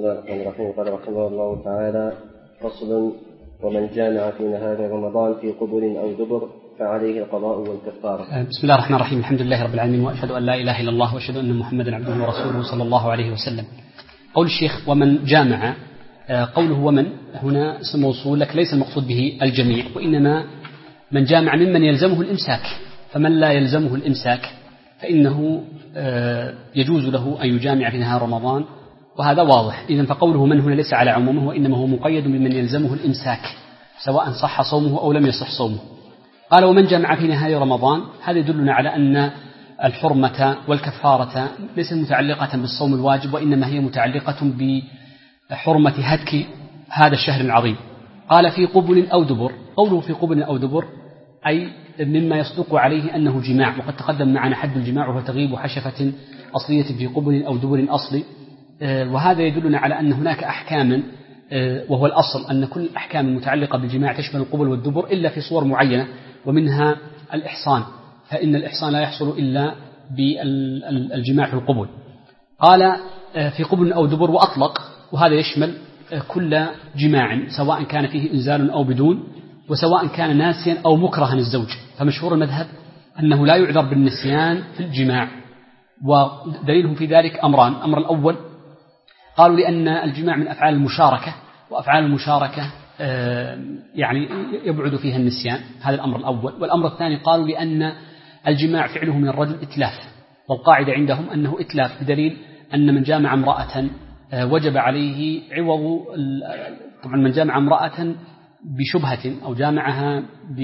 الله الرحمن الرحيم. قال رحمه الله تعالى: فصل: ومن جامع في نهار رمضان في قبل أو دبر فعليه القضاء والكفارة. بسم الله الرحمن الرحيم. الحمد لله رب العالمين، وأشهد أن لا إله إلا الله، وأشهد أن محمدا عبده ورسوله صلى الله عليه وسلم. قول الشيخ: ومن جامع، قوله ومن هنا اسم موصول، لك ليس المقصود به الجميع، وإنما من جامع ممن يلزمه الإمساك. فمن لا يلزمه الإمساك فإنه يجوز له أن يجامع في نهار رمضان، وهذا واضح. إذن فقوله من هنا ليس على عمومه، وإنما هو مقيد بمن يلزمه الإمساك سواء صح صومه أو لم يصح صومه. قال: ومن جامع في نهار رمضان، هذا يدلنا على أن الحرمة والكفارة ليست متعلقة بالصوم الواجب، وإنما هي متعلقة بحرمة هتك هذا الشهر العظيم. قال: في قبل أو دبر. قوله في قبل أو دبر أي مما يصدق عليه أنه جماع، وقد تقدم معنا حد الجماع وهو تغيب حشفة أصلية في قبل أو دبر أصلي. وهذا يدلنا على أن هناك أحكاما، وهو الأصل أن كل الأحكام المتعلقة بالجماع تشمل القبل والدبر إلا في صور معينة، ومنها الإحصان، فإن الإحصان لا يحصل إلا بالجماع في القبل. قال: في قبل أو دبر، وأطلق، وهذا يشمل كل جماع سواء كان فيه إنزال أو بدون، وسواء كان ناسيا أو مكرها الزوج. فمشهور المذهب أنه لا يعذر بالنسيان في الجماع، ودليلهم في ذلك أمران. الأمر الأول قالوا لأن الجماع من أفعال المشاركة، وأفعال المشاركة يعني يبعد فيها النسيان، هذا الأمر الأول. والأمر الثاني قالوا لأن الجماع فعله من الرجل إتلاف، والقاعدة عندهم أنه إتلاف، بدليل أن من جامع امرأة وجب عليه عوض. طبعا من جامع امرأة بشبهة أو جامعها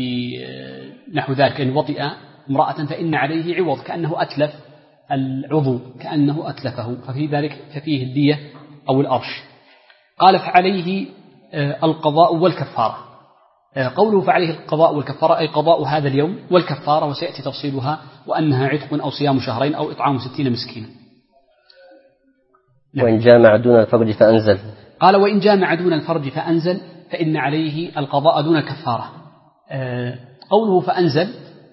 بنحو ذلك، أن وطئ امرأة، فإن عليه عوض كأنه أتلف العضو، كأنه أتلفه، ففي ذلك ففيه الدية أو الأرش. قال: فعليه القضاء والكفارة. قوله فعليه القضاء والكفارة أي قضاء هذا اليوم والكفارة، وسيأتي تفصيلها، وأنها عتق أو صيام شهرين أو إطعام 60 مسكينا. وإن جامع دون الفرج فأنزل. قال: وإن جامع دون الفرج فأنزل فإن عليه القضاء دون الكفارة. قوله فأنزل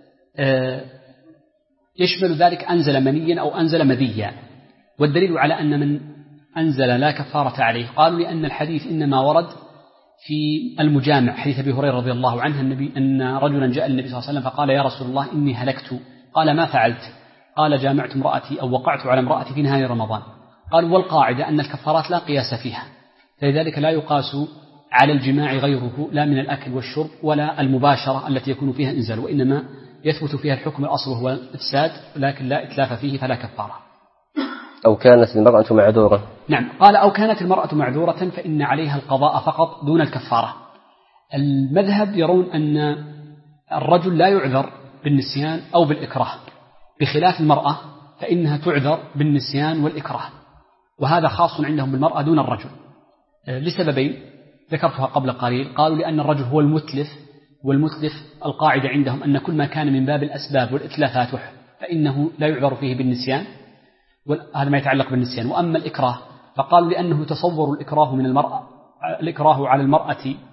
يشمل ذلك أنزل منيا أو أنزل مذيا، والدليل على أن من أنزل لا كفارة عليه قالوا لأن الحديث إنما ورد في المجامع، حديث أبي هريرة رضي الله عنه أن رجلا جاء النبي صلى الله عليه وسلم فقال: يا رسول الله إني هلكت. قال: ما فعلت؟ قال: جامعت امرأتي أو وقعت على امرأتي في نهار رمضان. قالوا: والقاعدة أن الكفارات لا قياس فيها، فلذلك لا يقاس على الجماع غيره، لا من الأكل والشرب ولا المباشرة التي يكون فيها إنزال، وإنما يثبت فيها الحكم الأصل وهو الإفساد، لكن لا إتلاف فيه فلا كفارة. أو كانت المرأة معذورة. نعم. قال: أو كانت المرأة معذورة فإن عليها القضاء فقط دون الكفارة. المذهب يرون أن الرجل لا يعذر بالنسيان أو بالإكراه، بخلاف المرأة فإنها تعذر بالنسيان والإكراه، وهذا خاص عندهم بالمرأة دون الرجل لسببين ذكرتها قبل قليل. قالوا لأن الرجل هو المتلف، والمتلف القاعدة عندهم أن كل ما كان من باب الأسباب والإتلافات فإنه لا يعذر فيه بالنسيان، وهذا ما يتعلق بالنسيان. وأما الإكراه فقالوا لأنه تصور الإكراه من المرأة، الإكراه على المرأة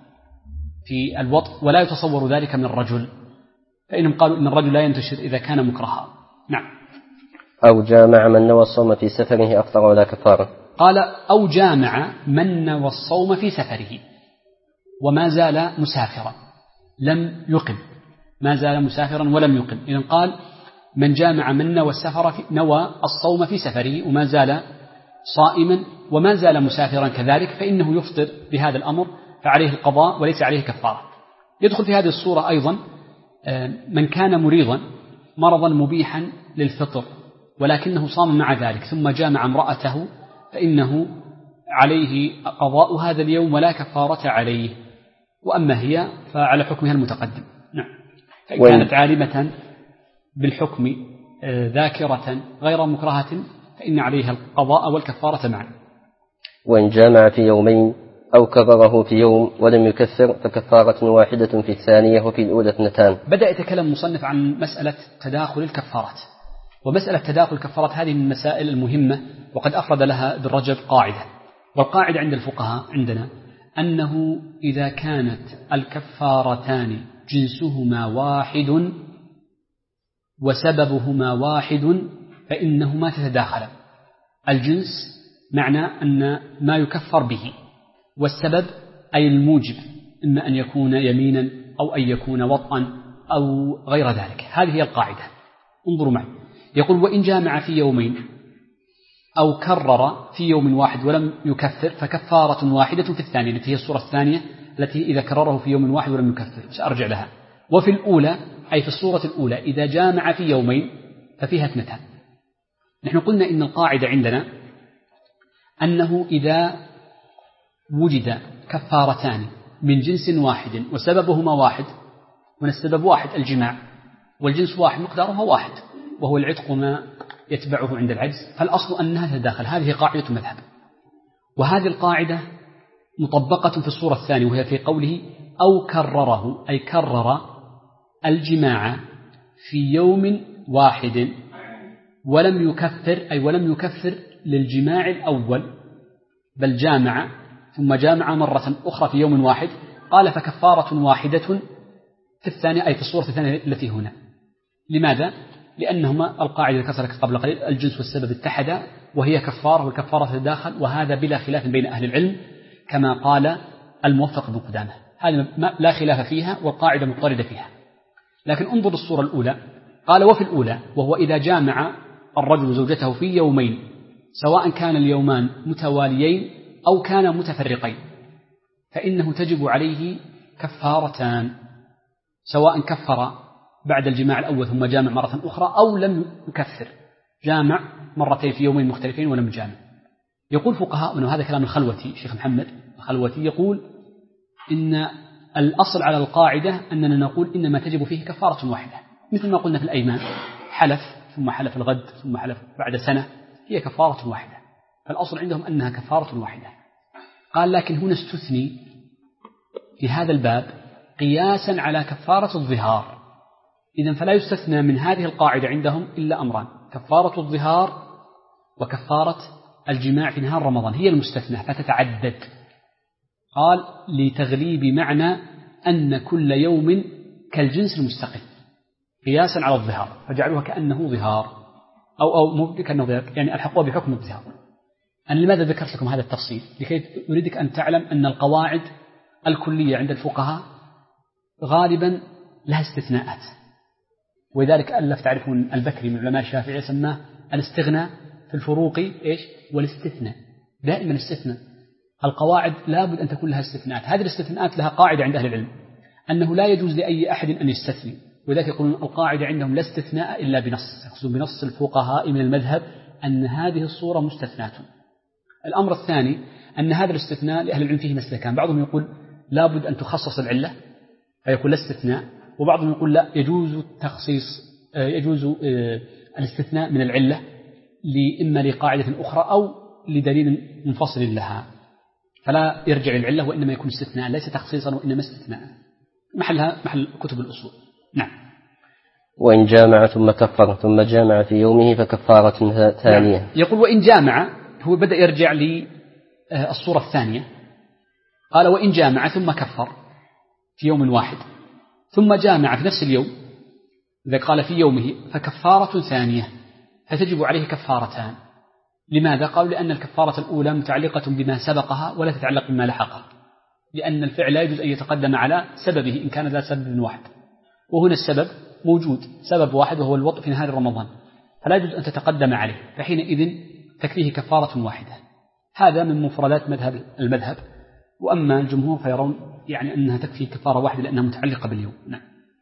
في الوطء، ولا يتصور ذلك من الرجل، فإنهم قالوا إن الرجل لا ينتشر إذا كان مكرها. نعم. أو جامع من نوى الصوم في سفره أفطر ولا كفارة. قال: أو جامع من نوى الصوم في سفره وما زال مسافرا لم يقم، ما زال مسافرا ولم يقم. إذن قال: من جامع من نوى السفر نوى الصوم في سفره وما زال صائما وما زال مسافرا كذلك، فإنه يفطر بهذا الأمر، فعليه القضاء وليس عليه كفارة. يدخل في هذه الصورة أيضا من كان مريضا مرضا مبيحا للفطر ولكنه صام مع ذلك ثم جامع امرأته، فإنه عليه قضاء هذا اليوم ولا كفارة عليه، وأما هي فعلى حكمها المتقدم. نعم. فإن كانت عالمة بالحكم ذاكرة غير مكرهة فإن عليها القضاء والكفارة معا. وإن جامع في يومين أو كرره في يوم ولم يكفر فكفارة واحدة في الثانية وفي الأولى 2. بدأ يتكلم المصنف عن مسألة تداخل الكفارات، ومسألة تداخل الكفارات هذه من المسائل المهمة، وقد أفرد لها ابن رجب قاعدة. والقاعدة عند الفقهاء عندنا أنه إذا كانت الكفارتان جنسهما واحد وسببهما واحد فإنهما تتداخلا. الجنس معنى أن ما يكفر به، والسبب أي الموجب، إما أن يكون يمينا أو أن يكون وطئا أو غير ذلك. هذه هي القاعدة. انظروا معي، يقول وإن جامع في يومين أو كرر في يوم واحد ولم يكفر فكفارة واحدة في الثانية، التي هي الصورة الثانية التي إذا كرره في يوم واحد ولم يكفر، سأرجع لها. وفي الأولى أي في الصورة الأولى إذا جامع في يومين ففيها اثنتان. نحن قلنا إن القاعدة عندنا أنه إذا وجد كفارتان من جنس واحد وسببهما واحد، من السبب واحد الجماع والجنس واحد مقدارها واحد وهو العتق ما يتبعه عند العجز، فالأصل أنها تداخل. هذه قاعدة المذهب، وهذه القاعدة مطبقة في الصورة الثانية وهي في قوله أو كرره أي كرر الجماع في يوم واحد ولم يكفر أي ولم يكفر للجماع الأول بل جامع ثم جامع مرة أخرى في يوم واحد، قال فكفارة واحدة في الثانية أي في الصورة الثانية التي هنا. لماذا؟ لأنهما القاعدة كسرت قبل قليل الجنس والسبب اتحدا وهي كفارة والكفارة تتداخل، وهذا بلا خلاف بين أهل العلم كما قال الموفق بن قدامة، هذا لا خلاف فيها والقاعدة مضطردة فيها. لكن انظر الصورة الأولى، قال وفي الأولى وهو إذا جامع الرجل زوجته في يومين سواء كان اليومان متواليين أو كانا متفرقين فإنه تجب عليه كفارتان، سواء كفر بعد الجماع الأول ثم جامع مرة أخرى أو لم يكفر، جامع مرتين في يومين مختلفين ولم يجامع. يقول فقهاء، وهذا كلام الخلوتي شيخ محمد الخلوتي، يقول إن الأصل على القاعدة أننا نقول إنما تجب فيه كفارة واحدة، مثل ما قلنا في الأيمان، حلف ثم حلف الغد ثم حلف بعد سنة، هي كفارة واحدة، فالأصل عندهم أنها كفارة واحدة. قال لكن هنا استثني في هذا الباب قياسا على كفارة الظهار، إذن فلا يستثنى من هذه القاعدة عندهم إلا أمران، كفارة الظهار وكفارة الجماع في نهار رمضان هي المستثنى فتتعدد. قال لتغليب معنى أن كل يوم كالجنس المستقل قياسا على الظهار، فجعلوها كأنه ظهار أو مو كأنه ظهار، يعني الحقوها بحكم الظهار. أنا لماذا ذكرت لكم هذا التفصيل؟ لكي أريدك أن تعلم أن القواعد الكلية عند الفقهاء غالبا لها استثناءات، ولذلك ألف تعرفون البكري من علماء الشافعية سماه الاستغناء في الفروق إيش والاستثناء، دائما استثناء. القواعد لابد أن تكون لها استثناءات، هذه الاستثناءات لها قاعدة عند أهل العلم أنه لا يجوز لأي أحد أن يستثني، وذلك يقولون القاعدة عندهم لا استثناء إلا بنص، يقصد بنص الفقهاء من المذهب أن هذه الصورة مستثناة. الأمر الثاني أن هذا الاستثناء لأهل العلم فيه مسلكان، بعضهم يقول لابد أن تخصص العلة فيكون لا استثناء، وبعضهم يقول لا يجوز التخصيص، يجوز الاستثناء من العلة إما لقاعدة أخرى أو لدليل منفصل لها، فلا يرجع للعلة وإنما يكون استثناء ليس تخصيصا وإنما استثناء، محلها محل كتب الأصول. نعم. وإن جامع ثم كفر ثم جامع في يومه فكفارة ثانية. نعم. يقول وإن جامع، هو بدأ يرجع للصورة الثانية، قال وإن جامع ثم كفر في يوم واحد ثم جامع في نفس اليوم، إذا قال في يومه فكفارة ثانية، فتجب عليه كفارتان. لماذا؟ قالوا لأن الكفارة الأولى متعلقة بما سبقها ولا تتعلق بما لحقها، لأن الفعل لا يجوز أن يتقدم على سببه إن كان ذا سبب واحد، وهنا السبب موجود سبب واحد وهو الوطء في نهار رمضان، فلا يجوز أن تتقدم عليه، فحينئذ تكفيه كفارة واحدة. هذا من مفردات المذهب، وأما الجمهور فيرون يعني أنها تكفي كفارة واحدة لأنها متعلقة باليوم. نعم.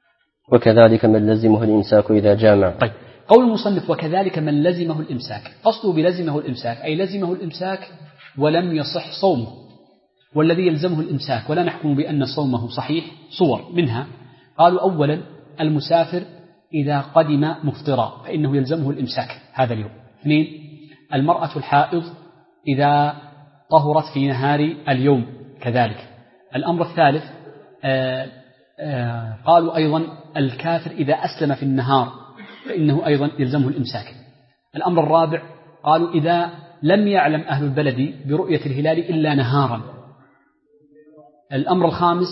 وكذلك من لزمه الإمساك إذا جامع. طيب، قول المصنف وكذلك من لزمه الإمساك، قصده بلزمه الإمساك أي لزمه الإمساك ولم يصح صومه، والذي يلزمه الإمساك ولا نحكم بأن صومه صحيح صور منها. قالوا أولا المسافر إذا قدم مفطرا فإنه يلزمه الإمساك هذا اليوم. اثنين المرأة الحائض إذا طهرت في نهار اليوم كذلك. الأمر الثالث قالوا أيضا الكافر إذا أسلم في النهار فإنه أيضا يلزمه الإمساك. الأمر الرابع قالوا إذا لم يعلم أهل البلد برؤية الهلال إلا نهارا. الأمر الخامس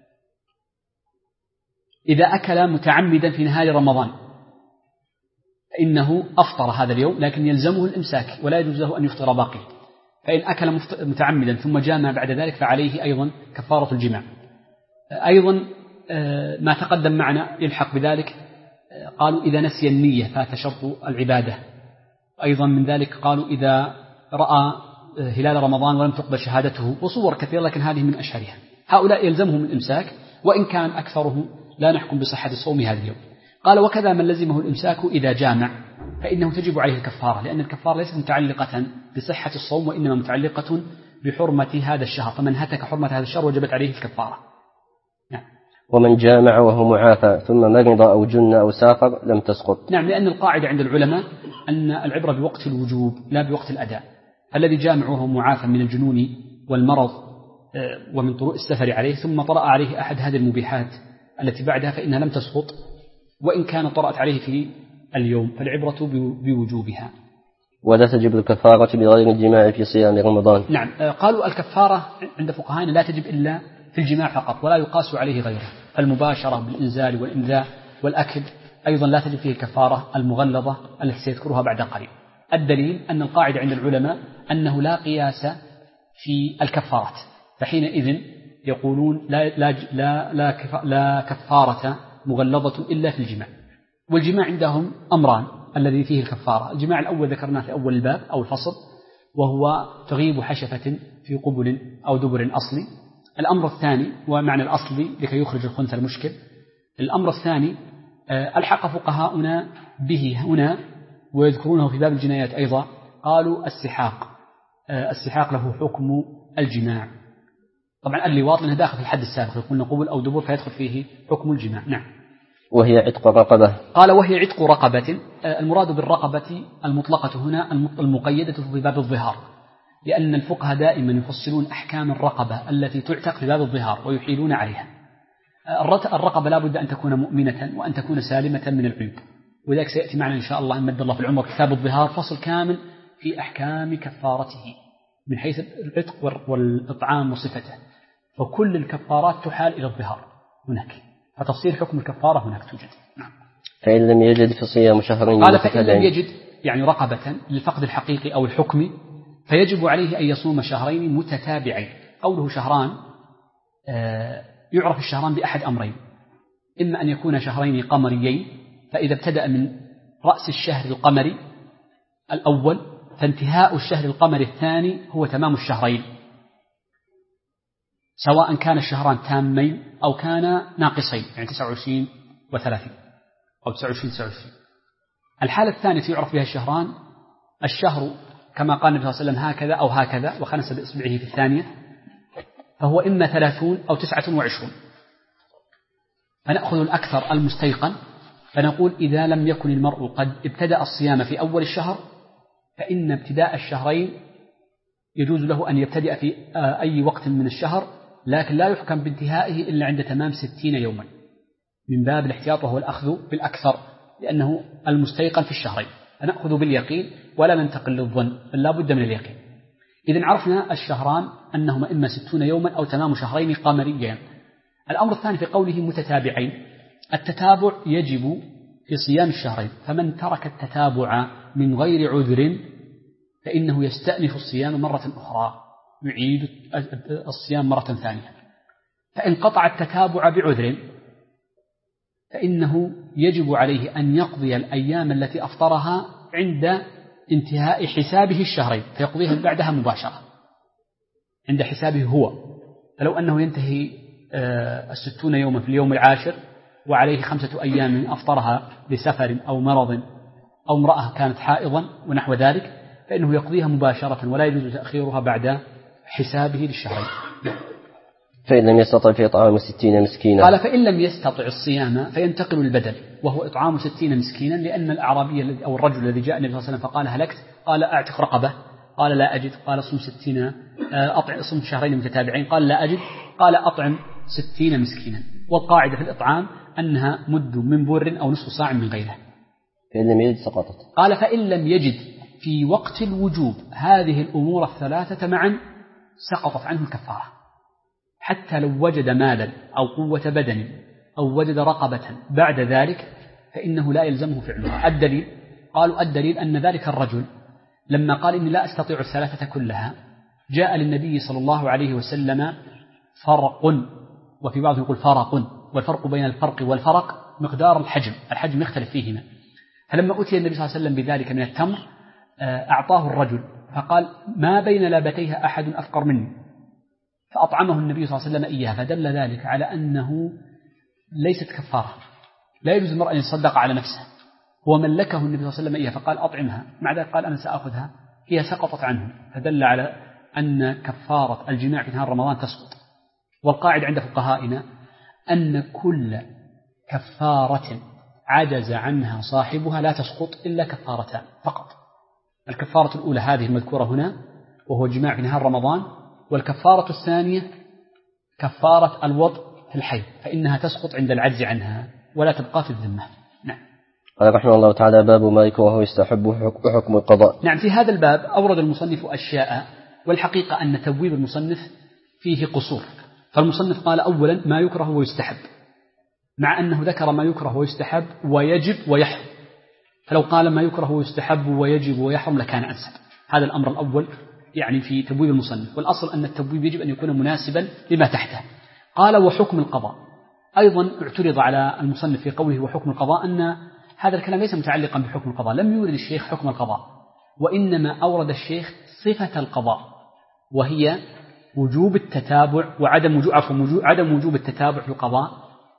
إذا أكل متعمدا في نهار رمضان فإنه أفطر هذا اليوم، لكن يلزمه الإمساك ولا يجوز له أن يفطر باقي. فإن أكل متعمدا ثم جامع بعد ذلك فعليه أيضا كفارة الجماع. أيضا ما تقدم معنا يلحق بذلك، قالوا إذا نسي النية فات شرط العبادة. أيضا من ذلك قالوا إذا رأى هلال رمضان ولم تقبل شهادته، وصور كثيرة لكن هذه من أشهرها. هؤلاء يلزمهم الإمساك، وإن كان أكثرهم لا نحكم بصحة الصوم هذا اليوم. قال وكذا من لزمه الإمساك إذا جامع فإنه تجب عليه الكفارة، لأن الكفارة ليست متعلقة بصحة الصوم وإنما متعلقة بحرمة هذا الشهر، فمن هتك حرمة هذا الشهر وجبت عليه الكفارة. نعم. ومن جامع وهو معافى ثم مرض أو جن أو سافر لم تسقط. نعم، لأن القاعدة عند العلماء أن العبرة بوقت الوجوب لا بوقت الأداء. الذي جامع وهو معافى من الجنون والمرض ومن طروء السفر عليه ثم طرأ عليه أحد هذه المبيحات التي بعدها فإنها لم تسقط وإن كان طرأت عليه في اليوم، فالعبرة بوجوبها. ولا تجب الكفارة بغير الجماع في صيام رمضان. نعم، قالوا الكفارة عند فقهائنا لا تجب إلا في الجماع فقط ولا يقاس عليه غيره. المباشرة بالإنزال والإنذاء والأكل أيضا لا تجب فيه الكفارة المغلظة التي سيذكرها بعد قليل. الدليل أن القاعدة عند العلماء أنه لا قياس في الكفارات، فحينئذ يقولون لا كفارة مغلظة إلا في الجماع. والجماع عندهم أمران الذي فيه الكفارة. الجماع الأول ذكرناه في أول الباب أو الفصل، وهو تغيب حشفة في قبل أو دبر أصلي. الأمر الثاني ومعنى الأصلي لكي يخرج الخنثى المشكل. الأمر الثاني ألحق فقهاؤنا به هنا ويذكرونه في باب الجنايات أيضا، قالوا السحاق له حكم الجماع. طبعا اللواط لأنه داخل في الحد السابق، يقولون قبل أو دبر فيدخل فيه حكم الجماع. نعم. وهي عتق رقبة. قال وهي عتق رقبة. المراد بالرقبة المطلقة هنا المقيدة في باب الظهار، لأن الفقهاء دائما يفصلون أحكام الرقبة التي تعتق في باب الظهار ويحيلون عليها. الرقبة لا بد أن تكون مؤمنة وأن تكون سالمة من العيوب، وذلك سيأتي معنا إن شاء الله إن مد الله في العمر كتاب الظهار فصل كامل في أحكام كفارته من حيث العتق والإطعام وصفته، فكل الكفارات تحال إلى الظهار هناك، فتفصيل حكم الكفارة هناك توجد. نعم. فإن لم يجد فصيام شهرين. قال فإن لم يجد يعني رقبة للفقد الحقيقي أو الحكمي فيجب عليه أن يصوم شهرين متتابعين. قوله شهران يعرف الشهران بأحد أمرين، إما أن يكون شهرين قمريين، فإذا ابتدأ من رأس الشهر القمري الأول فانتهاء الشهر القمري الثاني هو تمام الشهرين، سواء كان الشهران تامين أو كان ناقصين، يعني 29 و30 أو 29. الحالة الثانية يعرف بها الشهران الشهر كما قال النبي صلى الله عليه وسلم هكذا أو هكذا وخنس بإصبعه في الثانية، فهو إما 30 أو 29. فنأخذ الأكثر المستيقن، فنقول إذا لم يكن المرء قد ابتدأ الصيام في أول الشهر فإن ابتداء الشهرين يجوز له أن يبتدأ في أي وقت من الشهر، لكن لا يحكم بانتهائه إلا عند تمام 60 يوما من باب الاحتياط، وهو الأخذ بالأكثر لأنه المستيقن في الشهرين، فنأخذ باليقين ولا ننتقل للظن، بل لا بد من اليقين. إذن عرفنا الشهران أنهما إما 60 يوما أو تمام شهرين قمريين. الأمر الثاني في قوله متتابعين، التتابع يجب في صيام الشهرين، فمن ترك التتابع من غير عذر فإنه يستأنف الصيام مرة أخرى، يعيد الصيام مرة ثانية. فإن قطع التتابع بعذر فإنه يجب عليه أن يقضي الأيام التي أفطرها عند انتهاء حسابه الشهرين، فيقضيها بعدها مباشرة عند حسابه هو. فلو أنه ينتهي 60 يوما في اليوم العاشر وعليه 5 أيام أفطرها لسفر أو مرض أو امرأة كانت حائضا ونحو ذلك، فإنه يقضيها مباشرة ولا يجوز تأخيرها بعد حسابه للشهرين. فإن لم يستطع فإطعام 60 مسكينا. قال فإن لم يستطع الصيام فينتقل البدل، وهو إطعام 60 مسكينا، لأن الأعرابي أو الرجل الذي جاء النبي صلى الله عليه وسلم فقال هلكت، قال أعتق رقبة، قال لا أجد، قال صم 60 صم شهرين متتابعين، قال لا أجد، قال أطعم 60 مسكينا. والقاعدة في الإطعام أنها مد من بر أو نصف صاع من غيره. فإن لم يجد سقطت. قال فإن لم يجد في وقت الوجوب هذه الأمور الثلاثة معا سقطت عنه الكفارة، حتى لو وجد مالا أو قوة بدن أو وجد رقبة بعد ذلك فإنه لا يلزمه فعلها. الدليل قالوا الدليل أن ذلك الرجل لما قال إني لا أستطيع الثلاثة كلها جاء للنبي صلى الله عليه وسلم فرق، وفي بعضهم يقول فرق، والفرق بين الفرق والفرق مقدار الحجم يختلف فيهما. فلما أتي النبي صلى الله عليه وسلم بذلك من التمر أعطاه الرجل فقال ما بين لابتيها أحد أفقر مني، فأطعمه النبي صلى الله عليه وسلم إياها، فدل ذلك على أنه ليست كفارة، لا يجوز المرء أن يصدق على نفسه، هو ملكه النبي صلى الله عليه وسلم إياها فقال أطعمها، مع ذلك قال أنا سأخذها، هي سقطت عنه، فدل على أن كفارة الجماع في نهار رمضان تسقط. والقاعدة عند فقهائنا أن كل كفارة عجز عنها صاحبها لا تسقط إلا كفارتان فقط. الكفارة الأولى هذه المذكورة هنا وهو الجماع في نهار رمضان، والكفارة الثانية كفارة الوضع في الحيض فإنها تسقط عند العجز عنها ولا تبقى في الذمة. نعم. قال رحمه الله تعالى باب ما يكره ويستحب وحكم القضاء. نعم، في هذا الباب أورد المصنف أشياء، والحقيقة أن تبويب المصنف فيه قصور، فالمصنف قال أولا ما يكره ويستحب، مع أنه ذكر ما يكره ويستحب ويجب ويحرم، فلو قال ما يكره ويستحب ويجب ويحرم لكان أنسب. هذا الأمر الأول يعني في تبويب المصنف، والأصل أن التبويب يجب أن يكون مناسبا لما تحته. قال وحكم القضاء، أيضا اعترض على المصنف في قوله وحكم القضاء أن هذا الكلام ليس متعلقا بحكم القضاء، لم يورد الشيخ حكم القضاء، وإنما أورد الشيخ صفة القضاء وهي وجوب التتابع وعدم وجوب التتابع في القضاء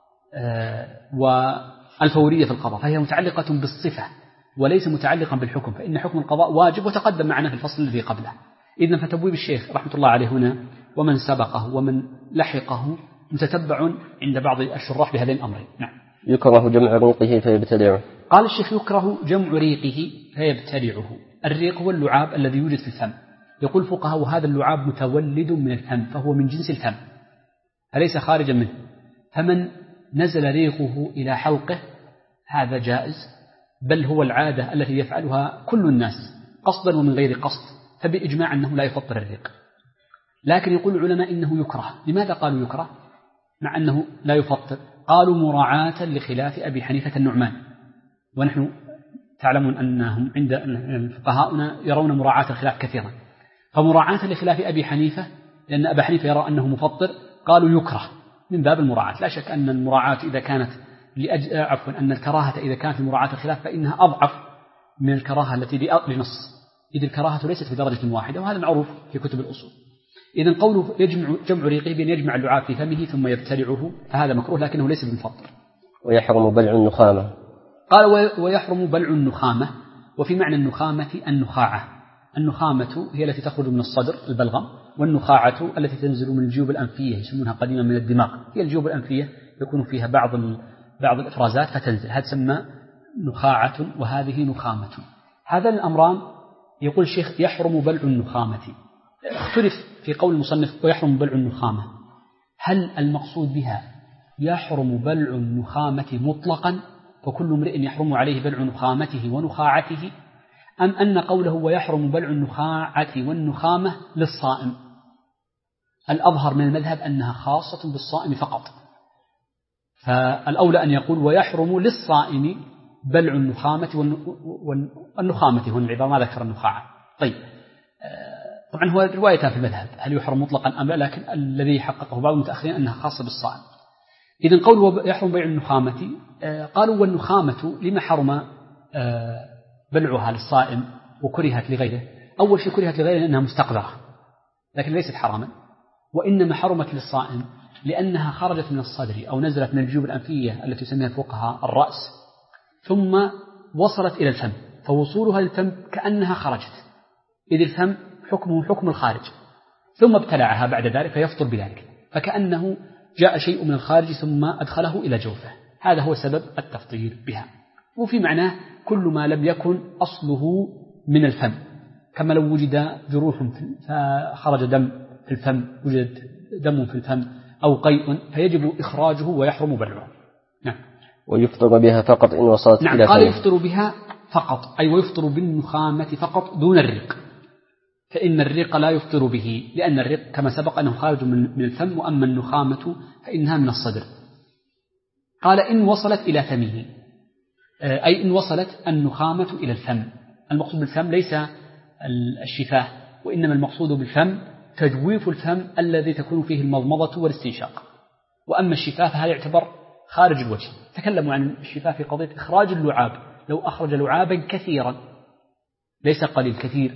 والفورية في القضاء، فهي متعلقة بالصفة وليس متعلقا بالحكم، فإن حكم القضاء واجب وتقدم معنا في الفصل الذي قبله. إذن فتبويب الشيخ رحمة الله عليه هنا ومن سبقه ومن لحقه متتبع عند بعض الشراح بهذين الأمرين. نعم. يكره جمع ريقه فيبتلعه. قال الشيخ يكره جمع ريقه فيبتلعه. الريق هو اللعاب الذي يوجد في الفم، يقول الفقهاء وهذا اللعاب متولد من الفم فهو من جنس الفم فليس خارجا منه، فمن نزل ريقه إلى حلقه هذا جائز، بل هو العادة التي يفعلها كل الناس قصدا ومن غير قصد، فبإجماع أنه لا يفطر الريق. لكن يقول العلماء إنه يكره. لماذا قالوا يكره مع أنه لا يفطر؟ قالوا مراعاة لخلاف أبي حنيفة النعمان، ونحن تعلمون أنهم عند فقهاؤنا يرون مراعاة الخلاف كثيرا، فمراعاة لخلاف أبي حنيفة لأن أبا حنيفة يرى أنه مفطر قالوا يكره من باب المراعاة. لا شك أن المراعاة إذا كانت أن الكراهة إذا كانت في مراعاة الخلاف فإنها أضعف من الكراهة التي لنص، إذ الكراهة ليست في درجة واحدة، وهذا معروف في كتب الأصول. إذن قوله جمع ريقه بأن يجمع اللعاب في فمه ثم يبتلعه فهذا مكروه لكنه ليس بمفطر. ويحرم بلع النخامة. قال ويحرم بلع النخامة، وفي معنى النخامة النخاعة. النخامة هي التي تخرج من الصدر البلغم، والنخاعة التي تنزل من الجيوب الأنفية يسمونها قديما من الدماغ، هي الجيوب الأنفية يكون فيها بعض الإفرازات فتنزل، هذا تسمى نخاعة وهذه نخامة. هذا الأمران يقول الشيخ يحرم بلع النخامة. اختلف في قول المصنف ويحرم بلع النخامة، هل المقصود بها يحرم بلع النخامة مطلقا فكل امرئ يحرم عليه بلع نخامته ونخاعته، أم أن قوله ويحرم بلع النخاعة والنخامة للصائم؟ الأظهر من المذهب أنها خاصة بالصائم فقط، فالأولى أن يقول ويحرم للصائم بلع النخامة والنخامة هنا العبارة ما ذكر النخاعة. طيب طبعا هو روايتها في المذهب هل يحرم مطلقا أم لا، لكن الذي حققه بعض المتأخرين أنها خاصة بالصائم. إذن قوله يحرم بيع النخامة، قالوا والنخامة لما حرم بلعها للصائم وكرهت لغيره؟ أول شيء كرهت لغيره لأنها مستقذرة لكن ليست حراما، وإنما حرمت للصائم لأنها خرجت من الصدر أو نزلت من الجيوب الأنفية التي يسميها الفقهاء الرأس ثم وصلت إلى الفم، فوصولها للفم كأنها خرجت، إذ الفم حكمه حكم الخارج، ثم ابتلعها بعد ذلك فيفطر بذلك، فكأنه جاء شيء من الخارج ثم أدخله إلى جوفه، هذا هو سبب التفطير بها. وفي معناه كل ما لم يكن أصله من الفم، كما لو وجد جروح فخرج دم في الفم، وجد دم في الفم أو قيء فيجب إخراجه ويحرم بلعه. نعم. ويفطر بها فقط إن وصلت إلى قال يفطر بها فقط، أي ويفطر بالنخامة فقط دون الريق، فإن الريق لا يفطر به لأن الريق كما سبق أنه خارج من الفم، وأما النخامة فإنها من الصدر. قال إن وصلت إلى فمه، أي إن وصلت النخامة إلى الفم. المقصود بالفم ليس الشفاه، وإنما المقصود بالفم تجويف الفم الذي تكون فيه المضمضة والاستنشاق. وأما الشفاه فهذا يعتبر خارج الوجه. تكلموا عن الشفاه في قضية إخراج اللعاب، لو أخرج لعابا كثيرا ليس قليل كثير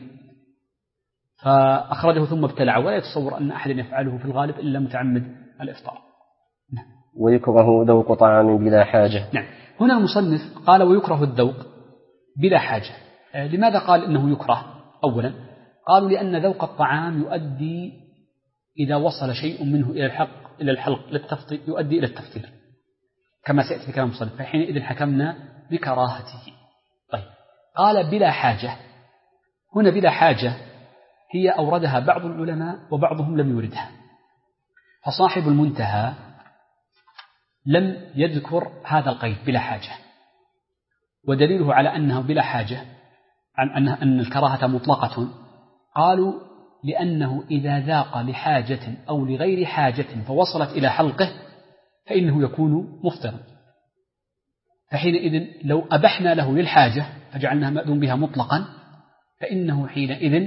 فأخرجه ثم ابتلعه، ولا يتصور أن أحد يفعله في الغالب إلا متعمد الإفطار. نعم. ويكره ذوق طعام بلا حاجة. نعم. هنا المصنف قال ويكره الذوق بلا حاجة. لماذا قال إنه يكره؟ أولا قالوا لأن ذوق الطعام يؤدي إذا وصل شيء منه إلى الحلق للتفطير يؤدي إلى التفطير كما سيأتي في كلام المصنف، فحينئذ حكمنا بكراهته. طيب قال بلا حاجة. هنا بلا حاجة هي أوردها بعض العلماء وبعضهم لم يوردها، فصاحب المنتهى لم يذكر هذا القيد بلا حاجة، ودليله على أنه بلا حاجة عن أن الكراهة مطلقة قالوا لأنه إذا ذاق لحاجة أو لغير حاجة فوصلت إلى حلقه فإنه يكون مفطرا، فحينئذ لو أبحنا له للحاجة فجعلناها مأذون بها مطلقا فإنه حينئذ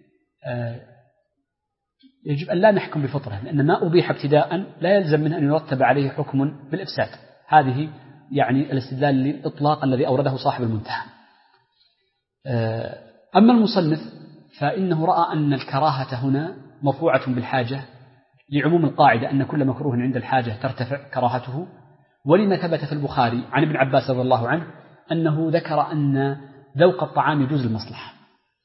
يجب أن لا نحكم بفطره، لأن ما أبيح ابتداء لا يلزم منه أن يرتب عليه حكم بالإفساد. هذه يعني الاستدلال للإطلاق الذي أورده صاحب المنتهى. أما المصنف فإنه رأى أن الكراهة هنا مرفوعة بالحاجة لعموم القاعدة أن كل مكروه عند الحاجة ترتفع كراهته، ولما ثبت في البخاري عن ابن عباس رضي الله عنه أنه ذكر أن ذوق الطعام يجوز المصلحة،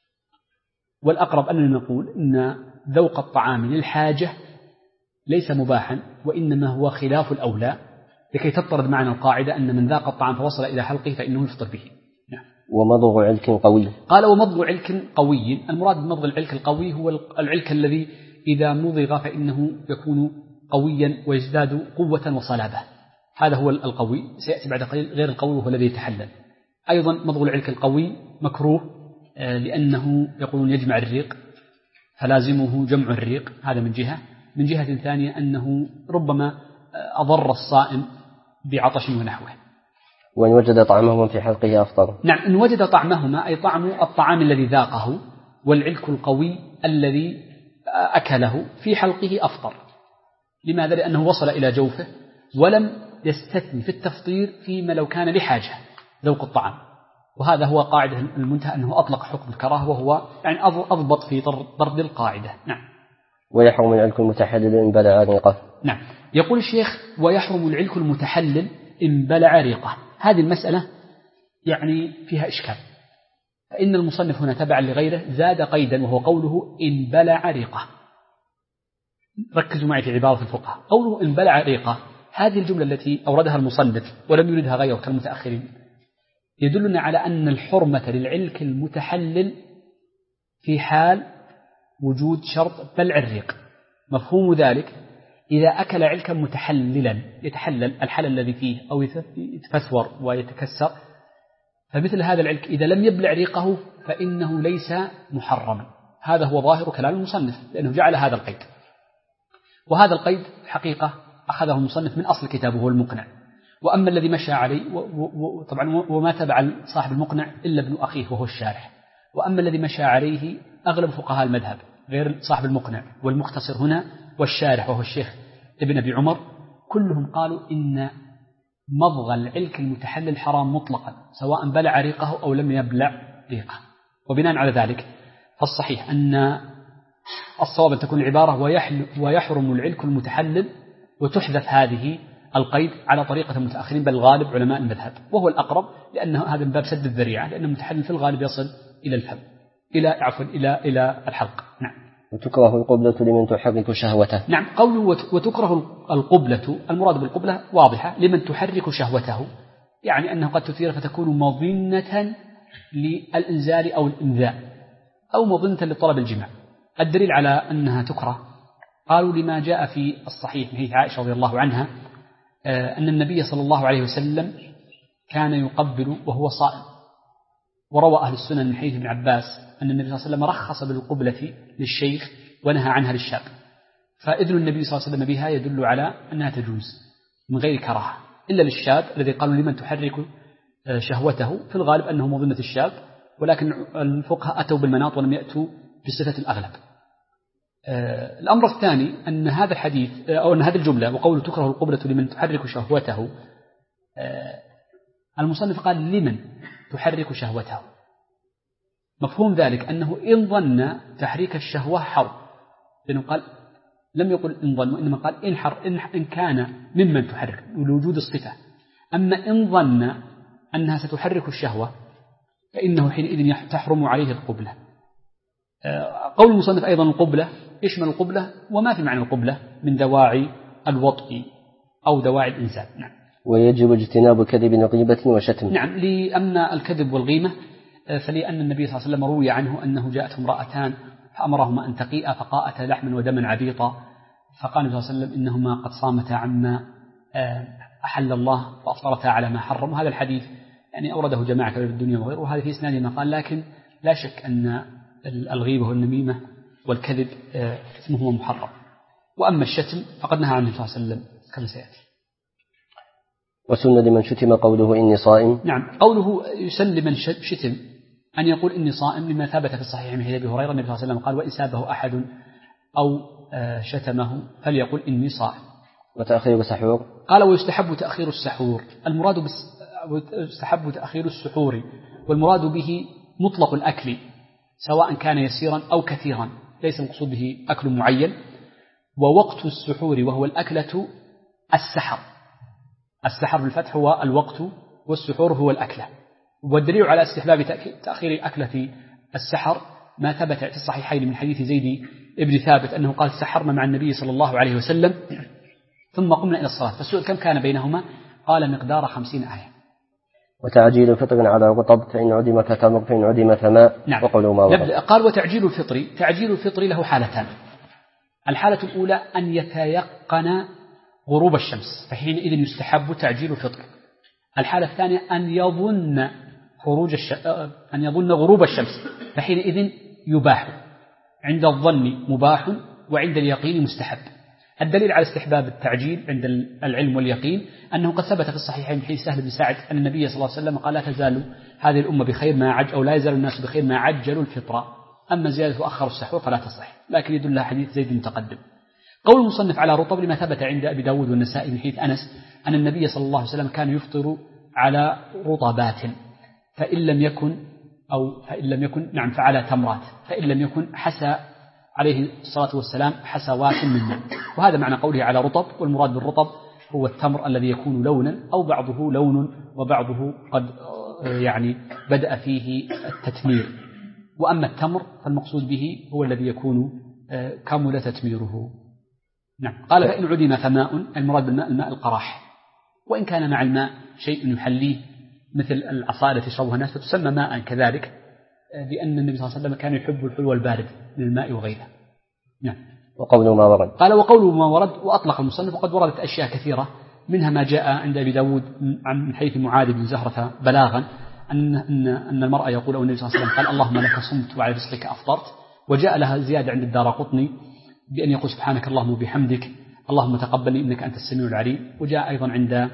والأقرب أننا نقول أن ذوق الطعام للحاجة ليس مباحا وإنما هو خلاف الأولى، لكي تطرد معنا القاعدة أن من ذاق الطعام فوصل إلى حلقه فإنه يفطر به. نعم. ومضغ علك قوي. قال ومضغ علك قوي. المراد بمضغ العلك القوي هو العلك الذي إذا مضغ فإنه يكون قويا ويزداد قوة وصلابة، هذا هو القوي. سيأتي بعد قليل غير القوي وهو الذي يتحلل. أيضا مضغ العلك القوي مكروه لأنه يقولون يجمع الريق فلازمه جمع الريق، هذا من جهة. من جهة ثانية أنه ربما أضر الصائم بعطش ونحوه. وإن وجد طعمهما في حلقه أفطر. نعم، إن وجد طعمهما أي طعم الطعام الذي ذاقه والعلك القوي الذي أكله في حلقه أفطر. لماذا؟ لأنه وصل إلى جوفه ولم يستثني في التفطير فيما لو كان لحاجة ذوق الطعام، وهذا هو قاعدة المنتهى أنه أطلق حكم الكراهة وهو يعني أضبط في طرد القاعدة. نعم. ويحرم العلك المتحلل إن بلع ريقه. نعم. يقول الشيخ ويحرم العلك المتحلل إن بلع ريقه. هذه المسألة يعني فيها إشكال، فإن المصنف هنا تبعا لغيره زاد قيدا وهو قوله إن بلع ريقه. ركزوا معي في عبارة الفقهاء، قوله إن بلع ريقه هذه الجملة التي أوردها المصنف ولم يردها غيره كالمتأخرين يدلنا على أن الحرمة للعلك المتحلل في حال وجود شرط بلع الريق. مفهوم ذلك إذا أكل علكا متحللا يتحلل الحل الذي فيه أو يتفسور ويتكسر، فمثل هذا العلك إذا لم يبلع ريقه فإنه ليس محرما. هذا هو ظاهر كلام المصنف لأنه جعل هذا القيد، وهذا القيد حقيقة أخذه المصنف من أصل كتابه هو المقنع. وأما الذي مشى عليه طبعا وما تبع صاحب المقنع إلا ابن أخيه وهو الشارح، وأما الذي مشى عليه أغلب فقهاء المذهب غير صاحب المقنع والمختصر هنا والشارح وهو الشيخ ابن أبي عمر، كلهم قالوا إن مضغ العلك المتحلل حرام مطلقا سواء بلع ريقه أو لم يبلع ريقه. وبناء على ذلك فالصحيح أن الصواب أن تكون العبارة ويحرم العلك المتحلل وتحذف هذه القيد على طريقة المتأخرين بل الغالب علماء المذهب، وهو الأقرب لأن هذا من باب سد الذريعة، لأن المتحلل في الغالب يصل إلى الفم إلى الحلق. نعم. وتكره القبلة لمن تحرك شهوته. نعم. قوله وتكره القبلة المراد بالقبلة واضحة لمن تحرك شهوته، يعني أنه قد تثير فتكون مظنة للإنزال أو الإنذاء أو مظنة لطلب الجماع. الدليل على أنها تكره قالوا لما جاء في الصحيح من حديث عائشة رضي الله عنها أن النبي صلى الله عليه وسلم كان يقبل وهو صائم، وروى أهل السنن من حديث ابن عباس أن النبي صلى الله عليه وسلم رخص بالقبلة للشيخ ونهى عنها للشاب، فإذن النبي صلى الله عليه وسلم بها يدل على أنها تجوز من غير كراهة إلا للشاب الذي قالوا لمن تحرك شهوته، في الغالب أنه مظنة الشاذ، ولكن الفقهاء أتوا بالمناط ولم يأتوا بصفة الأغلب. الأمر الثاني أن هذا الحديث أو أن هذه الجملة وقول تكره القبلة لمن تحرك شهوته، المصنف قال لمن تحرك شهوته، مفهوم ذلك أنه إن ظن تحريك الشهوة حرم، لأنه قال لم يقل إن ظن، وإنما قال إن كان ممن تحرك لوجود الصفة. أما إن ظن أنها ستحرك الشهوة فإنه حينئذ تحرم عليه القبلة. قول المصنف أيضا القبلة يشمل القبلة وما في معنى القبلة من دواعي الوطء أو دواعي الإنزال. نعم. ويجب اجتناب كذب غيبة وشتم. نعم. لأما الكذب والغيمة فلأن النبي صلى الله عليه وسلم روي عنه أنه جاءته امرأتان فأمرهما أن تقيئا فقاءتا لحما ودما عبيطا، فقال النبي صلى الله عليه وسلم إنهما قد صامتا عما أحل الله وأفطرتا على ما حرم. وهذا الحديث يعني أورده جماعة في الدنيا وغيره، وهذا في إسناده ما قال، لكن لا شك أن الغيبة والنميمة والكذب اسمهما محرم. وأما الشتم فقد نهى عنه النبي صلى الله عليه وسلم كما سيأتي. وسن لمن شتم قوله إني صائم. نعم. قوله يسن لمن شتم أن يقول إني صائم، لما ثبت في الصحيح من حديث أبي هريرة النبي صلى الله عليه وسلم قال وإن سابه أحد أو شتمه فليقل إني صائم. وتأخير السحور. قال ويستحب تأخير السحور، المراد يستحب تأخير السحور، والمراد به مطلق الأكل سواء كان يسيرا أو كثيرا، ليس المقصود به أكل معين. ووقت السحور وهو الأكلة السحر، السحر بالفتح هو الوقت والسحور هو الأكلة. والدليل على استحباب تأخير أكلة السحر ما ثبت في الصحيحين من حديث زيد ابن ثابت أنه قال سحرنا مع النبي صلى الله عليه وسلم ثم قمنا إلى الصلاة، فالسؤال كم كان بينهما؟ قال مقدار 50 آية. وتعجيل الفطر على رطب فإن عدم كتمر فإن عدم فماء. نعم. وقوله ما ورد. قال وتعجيل الفطر، تعجيل الفطر له حالتان. الحالة الأولى أن يتيقن غروب الشمس فحينئذ يستحب تعجيل الفطر. الحالة الثانية أن يظن غروب الشمس فحينئذ يباح، عند الظن مباح وعند اليقين مستحب. الدليل على استحباب التعجيل عند العلم واليقين أنه قد ثبت في الصحيحين من حديث سهل بن سعد أن النبي صلى الله عليه وسلم قال لا تزال هذه الأمة بخير ما أو لا يزال الناس بخير ما عجلوا الفطرة، أما زيادة وأخر السحور فلا تصح، لكن يدل حديث زيد المتقدم. قول المصنف على رطب لما ثبت عند أبي داود والنسائي من حديث أنس أن النبي صلى الله عليه وسلم كان يفطر على رطبات فإن لم يكن نعم فعلى تمرات، فإن لم يكن حسى عليه الصلاة والسلام حسوات من ماء. وهذا معنى قوله على رطب، والمراد بالرطب هو التمر الذي يكون لونا أو بعضه لون وبعضه قد يعني بدأ فيه التتمير. وأما التمر فالمقصود به هو الذي يكون كامل تتميره. نعم. قال فإن عدم فماء، المراد بالماء الماء القراح، وإن كان مع الماء شيء يحليه مثل العصائر التي يشربها الناس فتسمى ماء كذلك، لأن النبي صلى الله عليه وسلم كان يحب الحلو البارد من الماء وغيره. نعم. وقوله ما ورد. قال وقوله ما ورد، وأطلق المصنف وقد وردت أشياء كثيرة منها ما جاء عند أبي داود من حيث معاذ بن زهرة بلاغا أن المرأة يقول أو النبي صلى الله عليه وسلم قال اللهم لك صمت وعلى رزقك أفطرت. وجاء لها زيادة عند الدارقطني بأن يقول سبحانك اللهم وبحمدك اللهم تقبلني إنك أنت السميع العليم. وجاء أيضا عند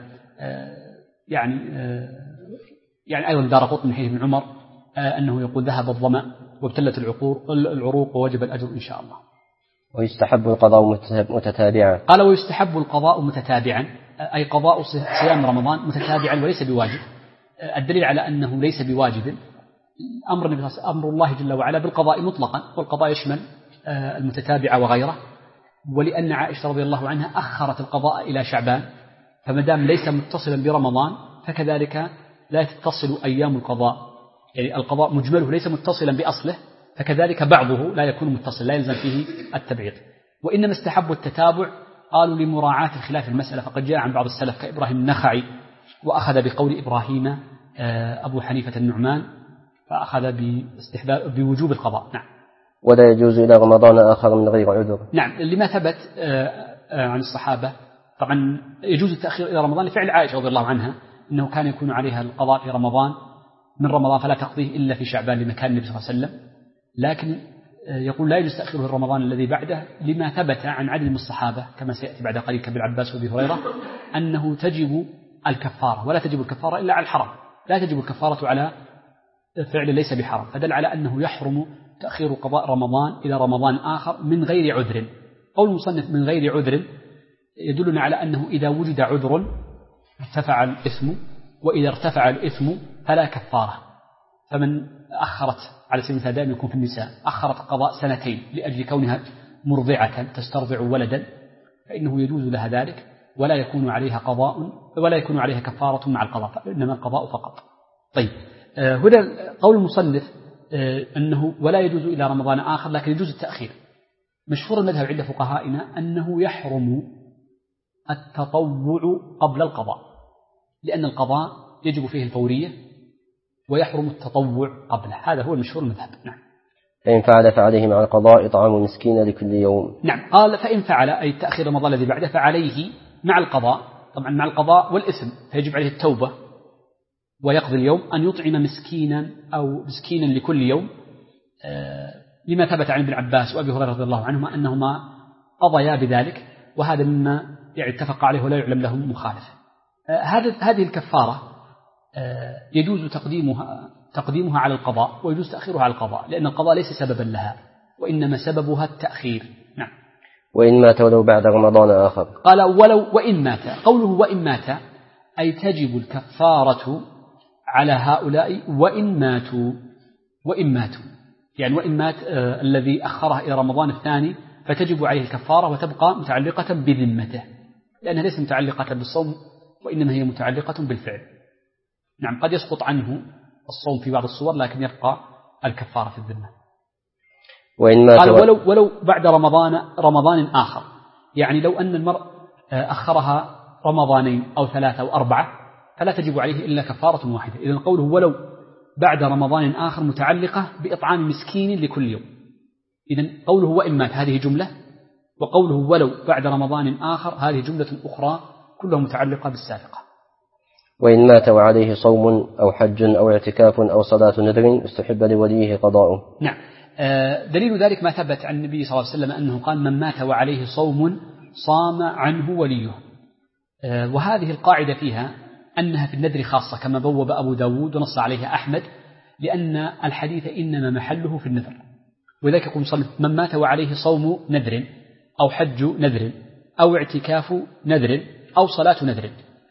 يعني أيضا الدارقطني من حديث ابن عمر أنه يقول ذهب الظمأ وابتلت العروق ووجب الأجر إن شاء الله. ويستحب القضاء متتابعا. قال ويستحب القضاء متتابعا، أي قضاء صيام رمضان متتابعا وليس بواجب. الدليل على أنه ليس بواجب أمر الله جل وعلا بالقضاء مطلقا، والقضاء يشمل المتتابع وغيره. ولأن عائشة رضي الله عنها أخرت القضاء إلى شعبان، فمدام ليس متصلا برمضان فكذلك لا تتصل أيام القضاء، يعني القضاء مجمله ليس متصلا بأصله، فكذلك بعضه لا يكون متصل لا يلزم فيه التبعيض. وإنما استحبوا التتابع قالوا لمراعاة الخلاف المسألة، فقد جاء عن بعض السلف كإبراهيم النخعي وأخذ بقول إبراهيم أبو حنيفة النعمان فأخذ بوجوب القضاء. نعم. ولا يجوز إلى رمضان آخر من غير عذر. نعم. لما ثبت عن الصحابة طبعا يجوز التأخير إلى رمضان لفعل عائشة رضي الله عنها أنه كان يكون عليها القضاء في رمضان من رمضان فلا تقضيه إلا في شعبان لمكان النبي صلى الله عليه وسلم. لكن يقول لا يجوز تأخيره رمضان الذي بعده لما ثبت عن عدد من الصحابة كما سيأتي بعد قليل كابن عباس وابي هريرة أنه تجب الكفارة، ولا تجب الكفارة إلا على الحرام، لا تجب الكفارة على فعل ليس بحرام، فدل على أنه يحرم تأخير قضاء رمضان إلى رمضان آخر من غير عذر. قول المصنف من غير عذر يدلنا على أنه إذا وجد عذر ارتفع الإثم، وإذا ارتفع الإثم فلا كفارة. فمن أخرت على سبيل المثال دائما يكون في النساء أخرت قضاء سنتين لأجل كونها مرضعة تسترضع ولدا، فإنه يجوز لها ذلك ولا يكون عليها قضاء ولا يكون عليها كفارة مع القضاء، إنما القضاء فقط. طيب، هنا قول المصنف أنه ولا يجوز إلى رمضان آخر لكن يجوز التأخير. مشهور المذهب عند فقهائنا أنه يحرم التطوع قبل القضاء، لأن القضاء يجب فيه الفورية ويحرم التطوع قبله، هذا هو المشهور المذهب. نعم. فإن فعل فعليه مع القضاء إطعام مسكين لكل يوم. نعم، قال فإن فعل أي تأخير رمضان الذي بعده فعليه مع القضاء، طبعا مع القضاء والإثم، فيجب عليه التوبة ويقضي اليوم أن يطعم مسكينا أو مسكينا لكل يوم، لما ثبت عن ابن عباس وأبي هريرة رضي الله عنهما أنهما قضيا بذلك، وهذا مما اتفق عليه ولا يعلم له مخالف. هذه الكفارة يجوز تقديمها على القضاء ويجوز تأخيرها على القضاء، لأن القضاء ليس سببا لها وإنما سببها التأخير. نعم. وإن مات ولو بعد رمضان آخر. قال وإن مات، قوله وإن مات أي تجب الكفارة على هؤلاء وإن ماتوا، يعني وإن مات الذي أخرها إلى رمضان الثاني فتجب عليه الكفارة وتبقى متعلقة بذمته، لأنها ليست متعلقة بالصوم وإنما هي متعلقة بالفعل. نعم، قد يسقط عنه الصوم في بعض الصور لكن يبقى الكفارة في الذمة. وإن مات قال ولو بعد رمضان آخر، يعني لو أن المرء أخرها رمضانين أو 3 أو 4 فلا تجب عليه إلا كفارة واحدة. إذن قوله ولو بعد رمضان آخر متعلقة بإطعام مسكين لكل يوم. إذن قوله وإن مات هذه جملة، وقوله ولو بعد رمضان آخر هذه جملة أخرى كلها متعلقة بالسابقة. وإن مات وعليه صوم أو حج أو اعتكاف أو صلاة نذر استحب لوليه قضاؤه. نعم، دليل ذلك ما ثبت عن النبي صلى الله عليه وسلم أنه قال من مات وعليه صوم صام عنه وليه. وهذه القاعدة فيها أنها في النذر خاصة كما بوب أبو داود ونص عليها أحمد، لأن الحديث إنما محله في النذر، وذلك يقول صلى من مات وعليه صوم نذر أو حج نذر أو اعتكاف نذر أو صلاة نذر.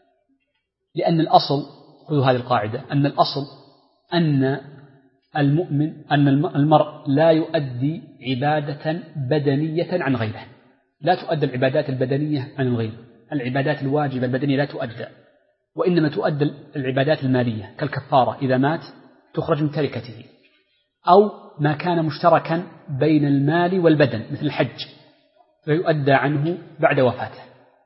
لأن الأصل، خذوا هذه القاعدة، أن الأصل أن المرء لا يؤدي عبادة بدنية عن غيره، لا تؤدى العبادات البدنية عن الغير، العبادات الواجبة البدنية لا تؤدى، وإنما تؤدى العبادات المالية كالكفارة إذا مات تخرج من تركته، أو ما كان مشتركا بين المال والبدن مثل الحج فيؤدى عنه بعد وفاته.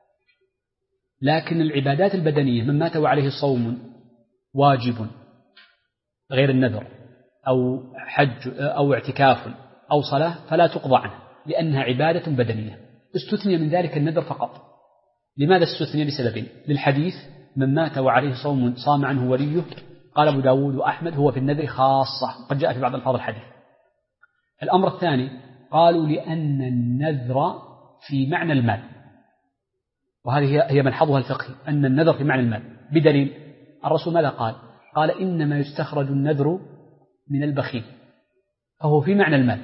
لكن العبادات البدنية من مات وعليه صوم واجب غير النذر أو حج أو اعتكاف أو صلاة فلا تقضى عنه لأنها عبادة بدنية. استثني من ذلك النذر فقط. لماذا استثني؟ لسببين: للحديث من مات وعليه صوم صام عنه وليه، قال أبو داود وأحمد هو في النذر خاصة، قد جاء في بعض ألفاظ الحديث. الأمر الثاني قالوا لأن النذر في معنى المال، وهذه هي ملحظها الفقهي، أن النذر في معنى المال، بدليل الرسول ماذا قال؟ قال إنما يستخرج النذر من البخيل، فهو في معنى المال،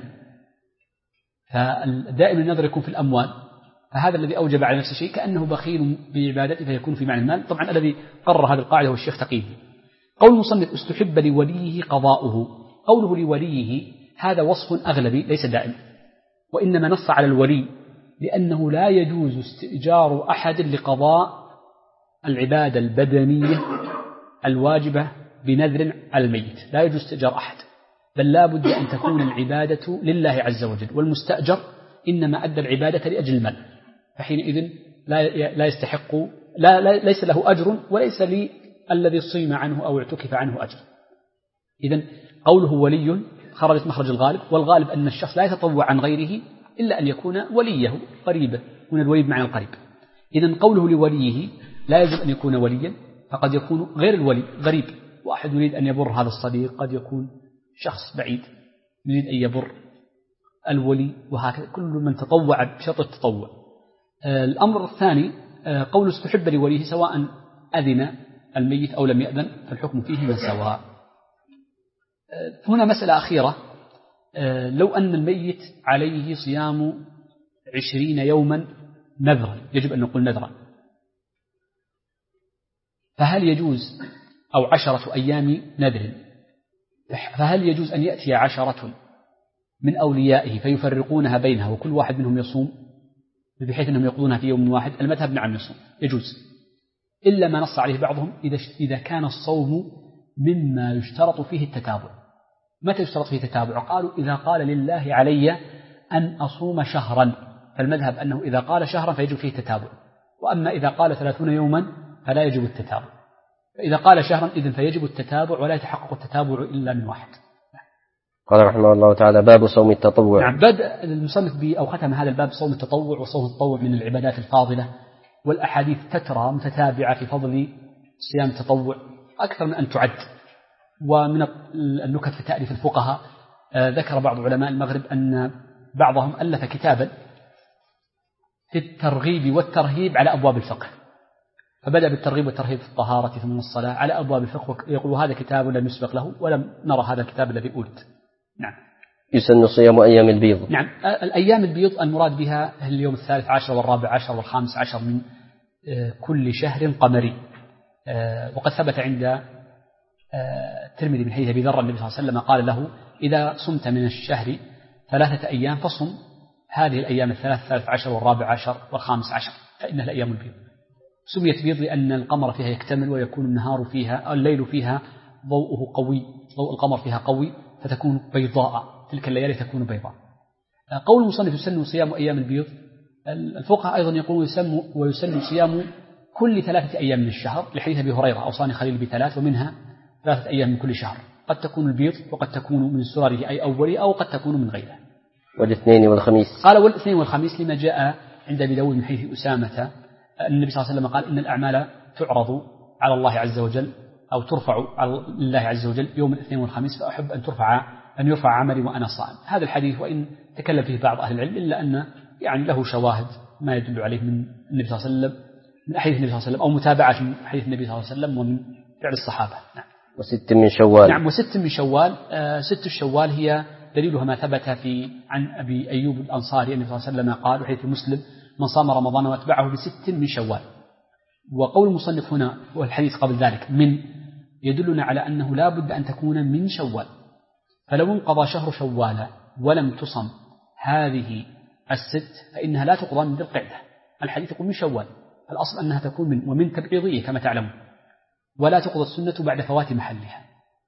فدائما النذر يكون في الأموال، فهذا الذي أوجب على نفسه شيء كأنه بخيل بعبادته فيكون في معنى المال. طبعا الذي قرر هذه القاعدة هو الشيخ تقي. قول المصنف استحب لوليه قضاؤه، قوله لوليه هذا وصف أغلبي ليس دائم، وإنما نص على الولي لأنه لا يجوز استئجار أحد لقضاء العبادة البدنية الواجبة بنذر على الميت، لا يجوز استئجار أحد، بل لا بد أن تكون العبادة لله عز وجل، والمستأجر إنما أدى العبادة لأجل المال، فحينئذ لا يستحق، ليس له أجر وليس الذي صيم عنه أو اعتكف عنه أجر. إذن قوله ولي خرجت مخرج الغالب، والغالب أن الشخص لا يتطوع عن غيره إلا أن يكون وليه قريبه، من الولي بمعنى القريب. إذن قوله لوليه لا يجب أن يكون وليا، فقد يكون غير الولي غريب، واحد يريد أن يبر هذا الصديق، قد يكون شخص بعيد يريد أن يبر الولي، وهكذا كل من تطوع بشرط التطوع. الأمر الثاني قول استحب لوليه، سواء أذن الميت أو لم يأذن فالحكم فيهما سواء. هنا مسألة أخيرة، لو أن الميت عليه صيام 20 يوما نذرا، يجب أن نقول نذرا، فهل يجوز أو 10 أيام نذر، فهل يجوز أن يأتي 10 من أوليائه فيفرقونها بينها وكل واحد منهم يصوم بحيث أنهم يقضونها في يوم واحد؟ المذهب نعم يصوم، يجوز، إلا ما نص عليه بعضهم إذا كان الصوم مما يشترط فيه التتابع. متى يشترط فيه التتابع؟ قالوا إذا قال لله علي أن أصوم شهرا، فالمذهب أنه إذا قال شهرا فيجب فيه التتابع، وأما إذا قال 30 يوما فلا يجب التتابع. فإذا قال شهرا إذن فيجب التتابع، ولا يتحقق التتابع إلا من واحد. قال رحمه الله تعالى: باب صوم التطوع. نعم، بدأ المصنف أو ختم هذا الباب صوم التطوع، وصوم التطوع من العبادات الفاضلة، والأحاديث تترى متتابعة في فضل صيام التطوع أكثر من أن تعد. ومن النكت في تأليف الفقهاء ذكر بعض علماء المغرب أن بعضهم ألف كتابا في الترغيب والترهيب على أبواب الفقه، فبدأ بالترغيب والترهيب في الطهارة ثم الصلاة على أبواب الفقه، يقول هذا كتاب لم يسبق له ولم نرى هذا الكتاب الذي أولد. نعم. يسن صيام أيام البيض. نعم، الأيام البيض المراد بها اليوم 13 و14 و15 من كل شهر قمري، وقد ثبت عند الترمذي من حديث أبي ذر النبي صلى الله عليه وسلم قال له: إذا صمت من الشهر 3 أيام فصم هذه الأيام 13 و14 و15 فإنها الأيام البيض. سميت بيض لأن القمر فيها يكتمل ويكون النهار فيها أو الليل فيها ضوءه قوي، ضوء القمر فيها قوي فتكون بيضاء، تلك الليالي تكون بيضاء. قول المصنف يسن صيام أيام البيض، الفقهاء أيضا يقولون ويسن صيام كل 3 أيام من الشهر، لحديث أبي هريرة: أوصاني خليل ب3 ومنها 3 أيام من كل شهر، قد تكون البيض وقد تكون من سرره أي أوله أو قد تكون من غيره. والاثنين والخميس. قال والاثنين والخميس لما جاء عند أبي داود من حديث أسامة النبي صلى الله عليه وسلم قال: إن الأعمال تعرض على الله عز وجل أو ترفع على الله عز وجل يوم الاثنين والخميس، فأحب أن يرفع عملي وأنا صائم. هذا الحديث وإن تكلم فيه بعض أهل العلم إلا أن يعني له شواهد ما يدل عليه من النبي صلى الله عليه وسلم، من حديث النبي صلى الله عليه وسلم، أو متابعة من حديث النبي صلى الله عليه وسلم ومن فعل الصحابة. نعم. و6 من شوال. نعم، و6 من شوال. 6 الشوال هي دليلها ما ثبت عن أبي أيوب الأنصاري النبي صلى الله عليه وسلم قال وحديث مسلم: من صام رمضان واتبعه ب6 من شوال. وقول المصنف هنا والحديث قبل ذلك من يدلنا على أنه لا بد أن تكون من شوال، فلو انقضى شهر شوال ولم تصم هذه 6 فإنها لا تقضى من ذي القعدة. الحديث يقول من شوال، الأصل أنها تكون من، ومن تبعيضية كما تعلمون، ولا تقضى السنة بعد فوات محلها.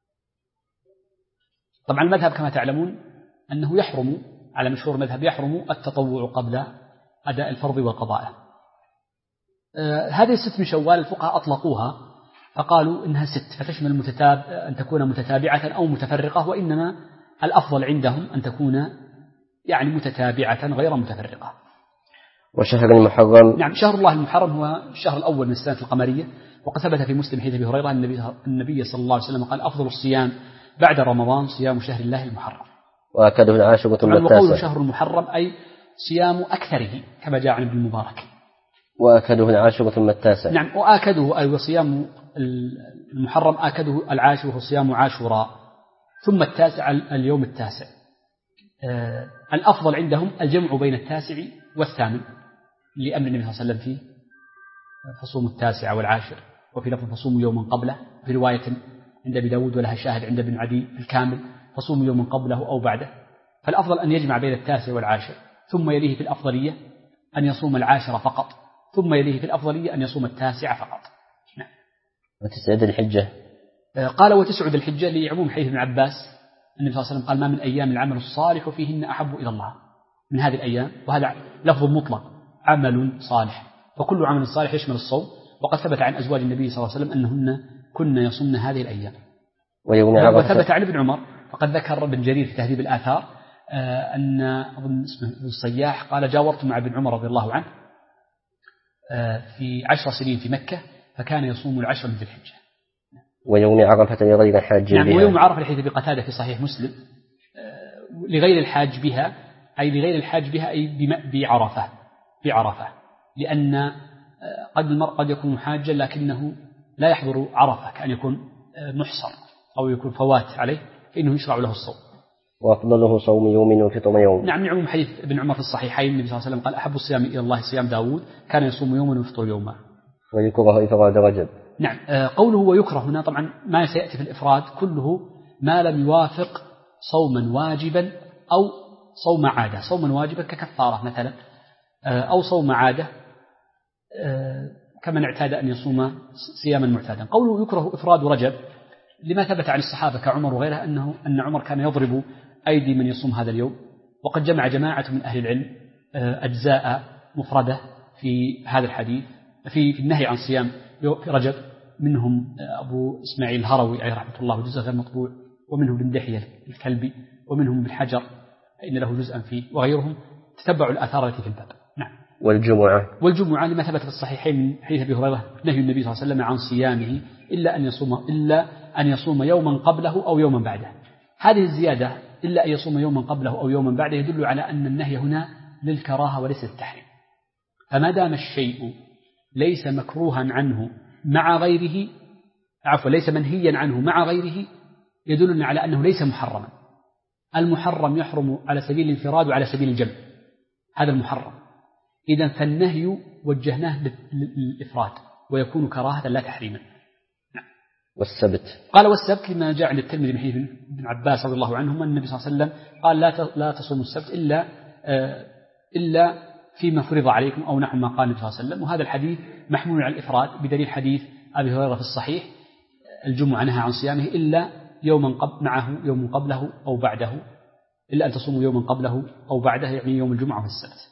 طبعا المذهب كما تعلمون أنه يحرم، على مشهور المذهب يحرم التطوع قبل أداء الفرض والقضاء. هذه 6 من شوال الفقهاء أطلقوها فقالوا إنها 6 فتشمل أن تكون متتابعة أو متفرقة، وإنما الأفضل عندهم أن تكون يعني متتابعة غير متفرقة. وشهر المحرم. نعم، شهر الله المحرم هو الشهر الأول من السنة القمرية، وقد ثبت في مسلم حديث أبي هريرة النبي صلى الله عليه وسلم قال: أفضل الصيام بعد رمضان صيام شهر الله المحرم. وأكده العاشر ثم التاسع. وقول شهر المحرم أي صيام أكثره كما جاء عن ابن المبارك. وأكده العاشر ثم التاسع. نعم، وآكده أي وصيام المحرم آكده العاشر وهو صيام عاشوراء، ثم التاسع اليوم التاسع. الأفضل عندهم الجمع بين التاسع والثامن لأمر النبي صلى الله عليه وسلم فيه: فصوموا التاسع والعاشر، وفي لفظ فصوموا يوما قبله، في رواية عند أبي داود ولها شاهد عند ابن عدي الكامل: فصوموا يوما قبله أو بعده. فالأفضل أن يجمع بين التاسع والعاشر، ثم يليه في الأفضلية أن يصوم العاشر فقط، ثم يليه في الأفضلية أن يصوم التاسع فقط. نعم. وتسعد الحجة. قال: وتسعد الحجة لعموم حديث ابن عباس النبي صلى الله عليه وسلم قال: ما من أيام العمل الصالح فيهن أحب إلى الله من هذه الأيام، وهذا لفظ مطلق، عمل صالح، فكل عمل صالح يشمل الصوم. وقد ثبت عن أزواج النبي صلى الله عليه وسلم أنهن كن يصمن هذه الأيام. وثبت عن ابن عمر، فقد ذكر ابن جرير في تهذيب الآثار أن أظن اسمه الصياح قال: جاورت مع ابن عمر رضي الله عنه في 10 سنين في مكة، فكان يصوم العشر من ذي الحجة. ويوم عرفة لغير الحاج بها. نعم، ويوم عرفة لحديث أبي قتادة في صحيح مسلم لغير الحاج بها، أي لغير الحاج بها أي بعرفة، لأن قد المرء قد يكون حاجا لكنه لا يحضر عرفة كأن يكون محصر أو يكون فوات عليه فإنه يشرع له الصوم. وأفضله صوم يوم وفطر يوم. نعم، من عموم حديث ابن عمر في الصحيحين النبي صلى الله عليه وسلم قال أحب الصيام إلى الله صيام داود كان يصوم يوما ويفطر يوما. ويكره إفراد رجب. نعم، قوله ويكره هنا طبعا ما سيأتي في الإفراد كله ما لم يوافق صوما واجبا أو صوم عادة. صوما واجبا ككفارة مثلا، أو صوم عادة كمن اعتاد أن يصوم صياما معتادا. قوله يكره إفراد رجب لما ثبت عن الصحابة كعمر وغيره أن عمر كان يضرب أيدي من يصوم هذا اليوم. وقد جمع جماعة من أهل العلم أجزاء مفردة في هذا الحديث في النهي عن صيام في رجب، منهم أبو إسماعيل الهروي عليه رحمة الله جزء غير مطبوع، ومنهم ابن دحية الكلبي، ومنهم ابن حجر فإن له جزءا فيه، وغيرهم تتبعوا الآثار التي في الباب. نعم. والجمعة لما ثبت في الصحيحين من حديث أبي هريرة نهي النبي صلى الله عليه وسلم عن صيامه إلا أن يصوم يوما قبله أو يوما بعده. هذه الزيادة إلا أن يصوم يوما قبله أو يوما بعده يدل على أن النهي هنا للكراهة وليس التحريم. فما دام الشيء ليس مكروها عنه مع غيره، ليس منهيا عنه مع غيره، يدلنا على أنه ليس محرما. المحرم يحرم على سبيل الانفراد وعلى سبيل الجمع، هذا المحرم. إذن فالنهي وجهناه للإفراد ويكون كراهة لا تحريما. والسبت قال والسبت لما جاء عند الترمذي من حديث ابن عباس رضي الله عنهما النبي صلى الله عليه وسلم قال لا تصوموا السبت إلا فيما فرض عليكم أو نحو ما قال النبي صلى الله عليه وسلم. وهذا الحديث محمول على الإفراد بدليل حديث أبي هريرة في الصحيح الجمعة نهى عن صيامه إلا معه يوم قبله أو بعده، إلا أن تصوموا يوما قبله أو بعده، يعني يوم الجمعة والسبت.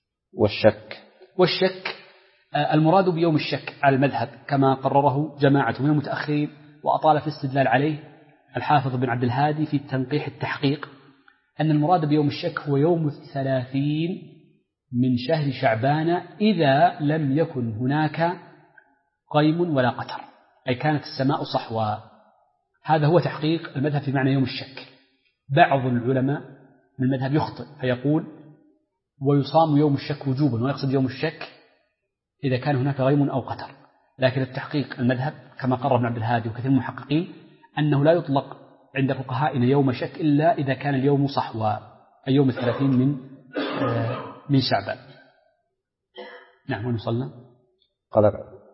والشك المراد بيوم الشك على المذهب كما قرره جماعة من المتأخرين وأطال في الاستدلال عليه الحافظ بن عبد الهادي في تنقيح التحقيق، أن المراد بيوم الشك هو يوم 30 من شهر شعبان إذا لم يكن هناك قيم ولا قتر، أي كانت السماء صحوا. هذا هو تحقيق المذهب في معنى يوم الشك. بعض العلماء من المذهب يخطئ فيقول ويصام يوم الشك وجوبا، ويقصد يوم الشك إذا كان هناك غيم أو قتر. لكن التحقيق المذهب كما قرر ابن عبد الهادي وكثير من المحققين أنه لا يطلق عند فقهائنا يوم شك إلا إذا كان اليوم صحوا، أي يوم 30 من شعبان. نعم. ونصلنا قال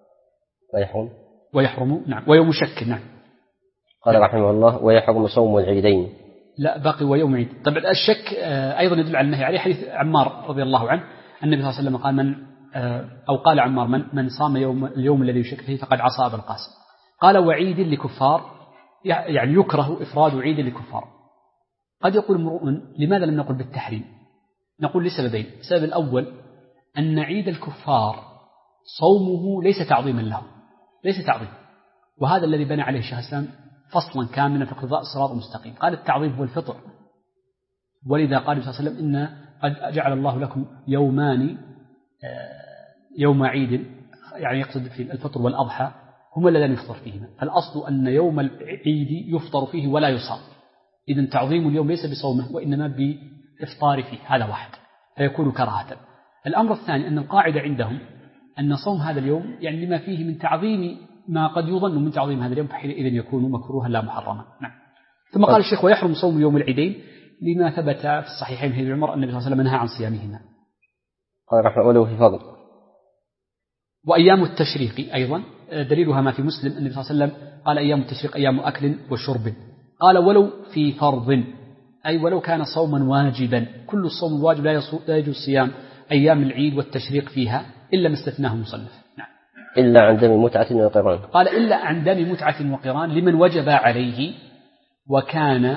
ويحرم. نعم. ويوم شك. نعم. قال رحمه الله ويحرم صوم العيدين. لا، باقي ويوم عيد. طبعا الشك أيضا يدل على النهي عليه حديث عمار رضي الله عنه النبي صلى الله عليه وسلم قال قال عمار من صام اليوم الذي يشك فيه فقد عصى أبا القاسم. قال وعيد لكفار، يعني يكره إفراد عيد لكفار. قد يقول امرؤ لماذا لم نقل بالتحريم؟ نقول لسببين. السبب الأول أن عيد الكفار صومه ليس تعظيما له، ليس تعظيم، وهذا الذي بنى عليه الشيخ الإسلام فصلا كاملا في اقتضاء الصراط المستقيم. قال التعظيم هو الفطر، ولذا قال صلى الله عليه وسلم إن قد جعل الله لكم يومان يوم عيد، يعني يقصد في الفطر والأضحى هما اللذان يفطر فيهما. فالأصل أن يوم العيد يفطر فيه ولا يصام، إذن تعظيم اليوم ليس بصومه وإنما بإفطار فيه، هذا واحد، فيكون كراهة. الأمر الثاني أن القاعدة عندهم أن صوم هذا اليوم يعني لما فيه من تعظيم ما قد يظن من تعظيم هذا اليوم، فحينئذ يكون مكروها لا محرما. نعم. ثم قال الشيخ ويحرم صوم يوم العيدين لما ثبت في الصحيحين في عمر النبي صلى الله عليه وسلم نهى عن صيامهما. قال رحمه الله في فضل. وأيام التشريق أيضا دليلها ما في مسلم النبي صلى الله عليه وسلم قال أيام التشريق أيام أكل وشرب. قال ولو في فرض، أي ولو كان صوما واجبا. كل الصوم الواجب لا يجوز صيام أيام العيد والتشريق فيها إلا ما استثناه المصنف. نعم. إلا عن دم متعة وقران. قال إلا عن دم متعة وقران لمن وجب عليه وكان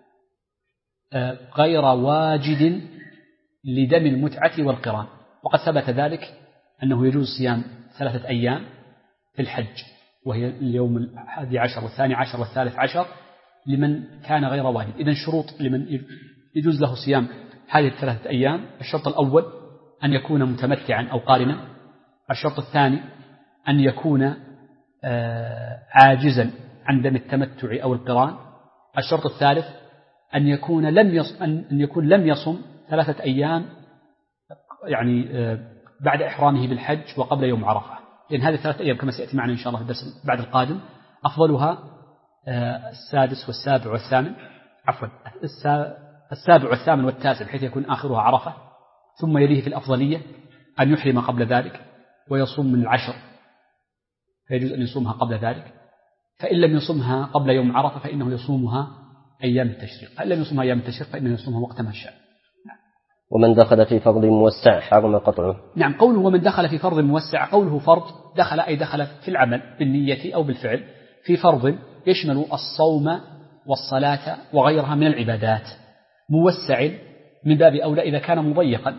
غير واجد لدم المتعة والقران. وقد ثبت ذلك أنه يجوز صيام 3 أيام في الحج، وهي اليوم 11 والثاني عشر والثالث عشر لمن كان غير واجد. إذن شروط لمن يجوز له صيام هذه 3 أيام: الشرط الأول أن يكون متمتعا أو قارنا. الشرط الثاني أن يكون عاجزا عن دم التمتع أو القران. الشرط الثالث أن يكون لم يصم 3 أيام يعني بعد إحرامه بالحج وقبل يوم عرفة. لأن هذه 3 أيام كما سيأتي معنا إن شاء الله في الدرس بعد القادم أفضلها السادس والسابع والثامن، عفوا السابع والثامن والتاسع بحيث يكون آخرها عرفة، ثم يليه في الأفضلية أن يحرم قبل ذلك ويصوم من العشر، فيجوز أن يصومها قبل ذلك، فإن لم يصومها قبل يوم عرفة فإنه يصومها أيام التشريق، فإن لم يصومها أيام التشريق فإنه يصومها وقت ما شاء. ومن دخل في فرض موسع حرم قطعه. نعم، قوله ومن دخل في فرض موسع، قوله فرض دخل أي دخل في العمل بالنية أو بالفعل في فرض يشمل الصوم والصلاة وغيرها من العبادات، موسع من باب أولى إذا كان مضيقا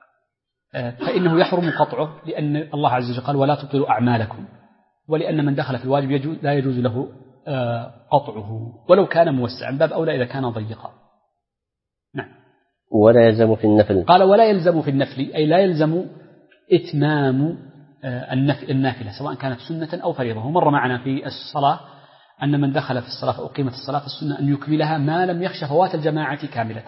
فإنه يحرم قطعه، لأن الله عز وجل قال ولا تبطلوا أعمالكم، ولأن من دخل في الواجب لا يجوز له قطعه ولو كان موسعا، من باب أولى إذا كان ضيقا. نعم. ولا يلزم في النفل، قال ولا يلزم في النفل أي لا يلزم إتمام النافلة سواء كانت سنة أو فريضة. ومر معنا في الصلاة أن من دخل في الصلاة أقيمت الصلاة السنة أن يكملها ما لم يخش فوات الجماعة كاملة.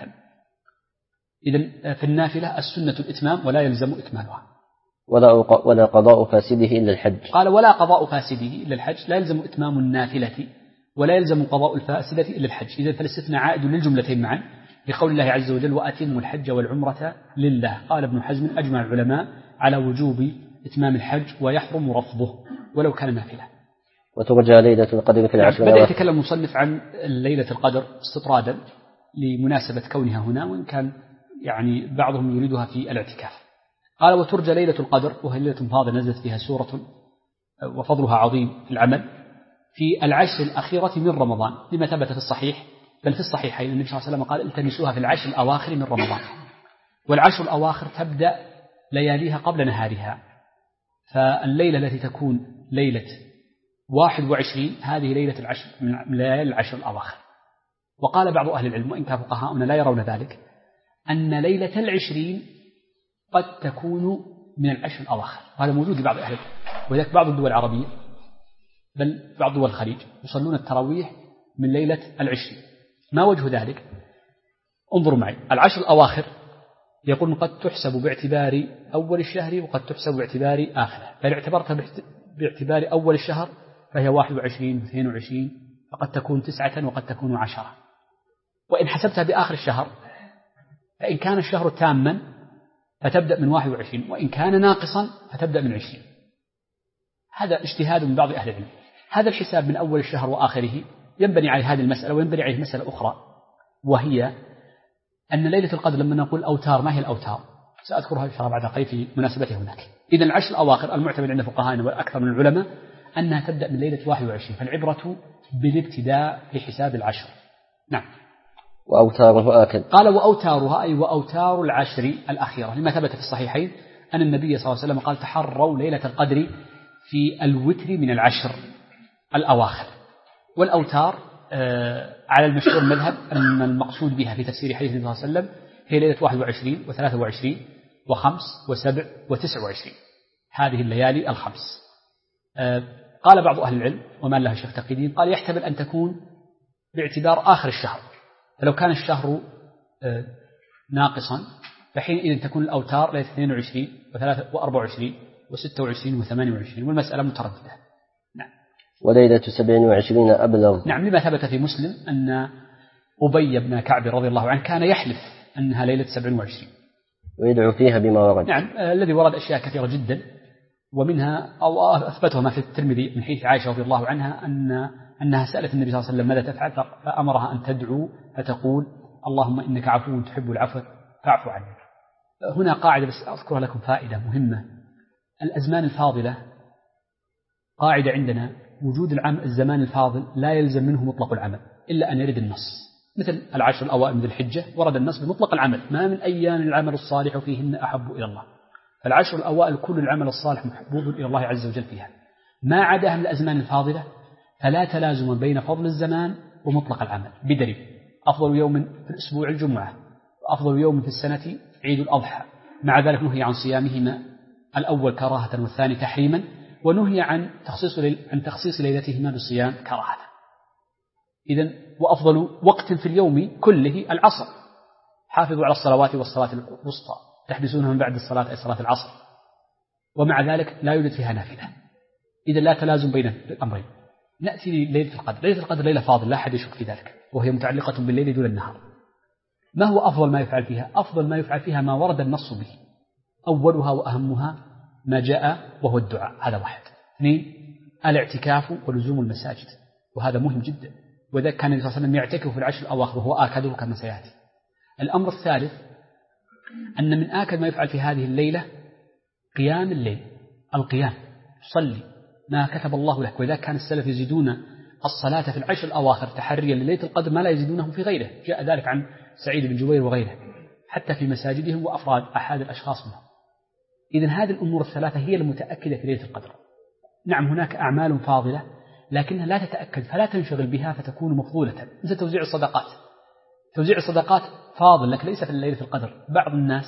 إذن في النافلة السنة الإتمام ولا يلزم إكمالها. ولا قضاء فاسده إلا الحج. قال ولا قضاء فاسده إلا الحج، لا يلزم إتمام النافلة ولا يلزم قضاء الفاسدة إلا الحج. إذن فالاستثناء عائد للجملتين معا لقول الله عز وجل وأتموا الحج والعمرة لله. قال ابن حزم أجمع العلماء على وجوب إتمام الحج ويحرم رفضه ولو كان نافلة. وترجى ليلة القدر في العشر. بدأ يتكلم المصنف عن ليلة القدر استطرادا لمناسبة كونها هنا، وإن كان يعني بعضهم يريدها في الاعتكاف. قال وترجى ليلة القدر وهي ليلة فاضلة نزلت فيها سورة وفضلها عظيم في العمل في العشر الأخيرة من رمضان، لما ثبت في الصحيح بل في الصحيحين النبي صلى الله عليه وسلم قال التمسوها في العشر الأواخر من رمضان، والعشر الأواخر تبدأ لياليها قبل نهارها، فالليلة التي تكون ليلة 21 هذه ليلة العشر من ليالي العشر الأواخر. وقال بعض أهل العلم وإن كان فقهاؤنا لا يرون ذلك أن ليلة 20 قد تكون من العشر الأواخر، وهذا موجود لبعض أهل العلم، وذلك بعض الدول العربية بل بعض دول الخليج يصلون التراويح من ليلة 20. ما وجه ذلك؟ انظروا معي، العشر الأواخر يقول قد تحسب باعتبار أول الشهر وقد تحسب باعتبار آخره، فإن اعتبرتها باعتبار أول الشهر فهي 21 و22 فقد تكون 9 وقد تكون 10، وإن حسبتها بآخر الشهر فإن كان الشهر تاما فتبدأ من 21، وإن كان ناقصا فتبدأ من 20. هذا اجتهاد من بعض أهل العلم. هذا الحساب من أول الشهر وآخره ينبني عليه هذه المسألة، وينبني عليه مسألة أخرى، وهي أن ليلة القدر لما نقول أوتار، ما هي الأوتار؟ سأذكرها إن شاء الله بعد قليل في مناسبته هناك. إذن العشر الأواخر المعتمد عند فقهائنا والأكثر من العلماء أنها تبدأ من ليلة 21، فالعبرة بالابتداء لحساب العشر. نعم. وأوتاره آكد. قال وأوتارها أي وأوتار العشر الأخيرة، لما ثبت في الصحيحين أن النبي صلى الله عليه وسلم قال تحروا ليلة القدر في الوتر من العشر الأواخر. والأوتار على المشهور المذهب أن المقصود بها في تفسير حديث النبي صلى الله عليه وسلم هي ليلة 21 و23 و5 و7 و29، هذه الليالي الخمس. قال بعض أهل العلم وما له شيخ تقي الدين قال يحتمل أن تكون باعتبار آخر الشهر، فلو كان الشهر ناقصا فحينئذ تكون الأوتار ليلة 22 و24 و26 و28، والمسألة مترددة. نعم. وليلة 27 أبلغ. نعم، لما ثبت في مسلم أن أبي بن كعب رضي الله عنه كان يحلف أنها ليلة 27 ويدعو فيها بما ورد. نعم، الذي ورد أشياء كثيرة جدا، ومنها أو أثبتها ما في الترمذي من حديث عائشة رضي الله عنها أنها سألت النبي صلى الله عليه وسلم ماذا تفعل، فأمرها أن تدعو فتقول اللهم إنك عفو تحب العفو فاعف عني. هنا قاعدة بس أذكرها لكم، فائدة مهمة. الأزمان الفاضلة قاعدة عندنا، وجود الزمان الفاضل لا يلزم منه مطلق العمل إلا أن يرد النص، مثل العشر الأوائل من ذي الحجة ورد النص بمطلق العمل، ما من أيام العمل الصالح فيهن أحب إلى الله، فالعشر الأوائل كل العمل الصالح محبوب إلى الله عز وجل فيها. ما عداها من الأزمان الفاضلة فلا تلازم بين فضل الزمان ومطلق العمل، بدليل أفضل يوم في الأسبوع الجمعة، وأفضل يوم في السنة عيد الأضحى، مع ذلك نهي عن صيامهما الأول كراهة والثاني تحريما، ونهي عن تخصيص ليلتهما بالصيام كراهة. إذن وأفضل وقت في اليوم كله العصر، حافظوا على الصلوات والصلاة الوسطى تحبسونها من بعد الصلاة أي صلاة العصر، ومع ذلك لا يوجد فيها نافلة. إذا لا تلازم بين الأمرين. نأتي لليلة القدر. ليلة القدر ليلة فاضل لا أحد يشك في ذلك، وهي متعلقة بالليل دون النهار. ما هو أفضل ما يفعل فيها؟ أفضل ما يفعل فيها ما ورد النص به، أولها وأهمها ما جاء وهو الدعاء، هذا واحد. اثنين، الاعتكاف ولزوم المساجد، وهذا مهم جدا، وذلك كان النبي صلى الله عليه وسلم يعتكف في العشر الأواخر وهو آكده كما سيأتي. الأمر الثالث أن من آكد ما يفعل في هذه الليلة قيام الليل، القيام، تصلي ما كتب الله لك، وإذا كان السلف يزيدون الصلاة في العشر الأواخر تحريا لليلة القدر ما لا يزيدونه في غيره، جاء ذلك عن سعيد بن جبير وغيره، حتى في مساجدهم وأفراد أحد الأشخاص منهم. إذن هذه الأمور الثلاثة هي المتأكدة في ليلة القدر. نعم هناك أعمال فاضلة لكنها لا تتأكد فلا تنشغل بها فتكون مفضولة، مثل توزيع الصدقات. توزيع الصدقات فاضل لكن ليس في ليلة القدر. بعض الناس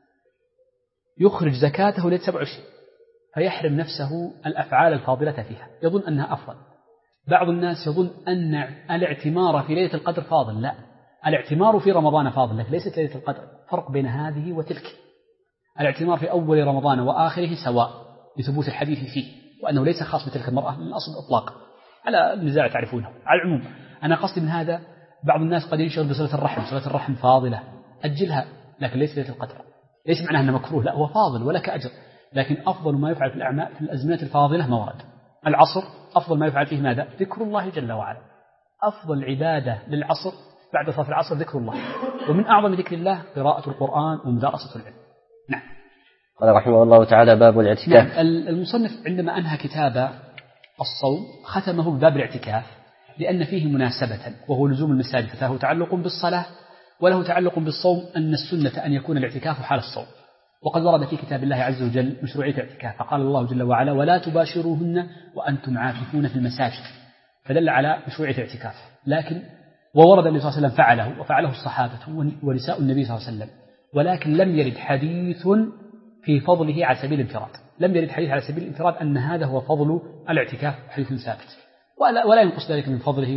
يخرج زكاته ليلة 27 فيحرم نفسه الأفعال الفاضلة فيها، يظن أنها أفضل. بعض الناس يظن أن الاعتمار في ليلة القدر فاضل، لا، الاعتمار في رمضان فاضل لكن ليست ليلة القدر، فرق بين هذه وتلك. الاعتمار في أول رمضان وآخره سواء لثبوت الحديث فيه، وأنه ليس خاص بتلك المرأة من الأصل إطلاقا، على النزاع تعرفونه. على العموم أنا قصدي من هذا بعض الناس قد ينشغل بصلة الرحم، صلة الرحم فاضلة أجلها لكن ليس ليلة القدر، ليس معناه أنه مكروه، لا، هو فاضل ولك أجر، لكن أفضل ما يفعل في الأعمال في الأزمنة الفاضلة ما ورد. العصر أفضل ما يفعل فيه ماذا؟ ذكر الله جل وعلا. أفضل عبادة للعصر بعد صلاة العصر ذكر الله، ومن أعظم ذكر الله قراءة القرآن ومدارسة العلم. نعم. قال رحمه الله تعالى باب الاعتكاف. نعم. المصنف عندما أنهى كتاب الصوم ختمه بباب الاعتكاف لأن فيه مناسبة وهو لزوم المساجد، فله تعلق بالصلاة وله تعلق بالصوم، أن السنة أن يكون الاعتكاف حال الصوم. وقد ورد في كتاب الله عز وجل مشروعية الاعتكاف، فقال الله جل وعلا ولا تباشروهن وأنتم عاكفون في المساجد، فدل على مشروعية الاعتكاف. لكن وورد النبي صلى الله عليه وسلم فعله وفعله الصحابة ونساء النبي صلى الله عليه وسلم، ولكن لم يرد حديث في فضله على سبيل الانفراد، لم يرد حديث على سبيل الانفراد أن هذا هو فضل الاعتكاف حديث ثابت، ولا ينقص ذلك من فضله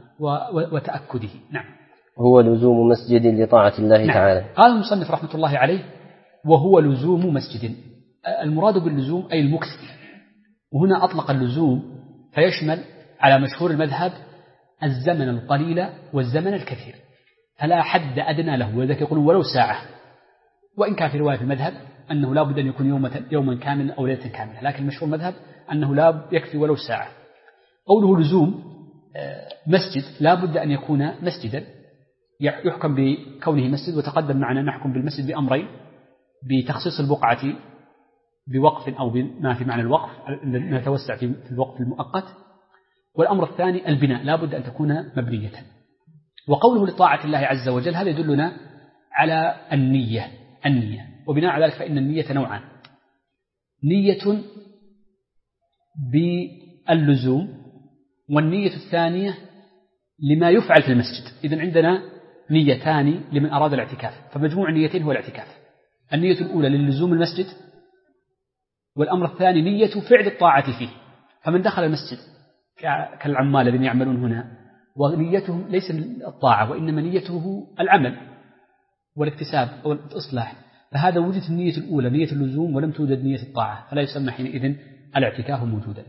وتأكده. نعم. هو لزوم مسجد لطاعة الله نعم. تعالى. قال المصنف رحمة الله عليه وهو لزوم مسجد، المراد باللزوم أي المكث، وهنا أطلق اللزوم فيشمل على مشهور المذهب الزمن القليل والزمن الكثير، فلا حد أدنى له، ولذلك يقولون ولو ساعة، وإن كان في رواية في المذهب أنه لا بد أن يكون يوما كاملا أو ليلة كاملة، لكن مشهور المذهب أنه لا يكفي ولو ساعة. قوله لزوم مسجد لا بد أن يكون مسجدا يحكم بكونه مسجد، وتقدم معنا نحكم بالمسجد بأمرين: بتخصيص البقعة بوقف أو بما في معنى الوقف نتوسع في الوقف المؤقت، والأمر الثاني البناء لا بد أن تكون مبنية. وقوله لطاعة الله عز وجل هذا يدلنا على النية، وبناء على ذلك فإن النية نوعان: نية باللزوم، والنية الثانية لما يفعل في المسجد. إذن عندنا نيتان لمن أراد الاعتكاف، فمجموع النيتين هو الاعتكاف. النية الأولى للزوم المسجد، والأمر الثاني نية فعل الطاعة فيه. فمن دخل المسجد كالعمال الذين يعملون هنا ونيتهم ليس الطاعة وإنما نيته العمل والاكتساب أو الإصلاح، فهذا وجدت النية الأولى نية اللزوم ولم توجد نية الطاعة، فلا يسمى حينئذ الاعتكاف موجودا.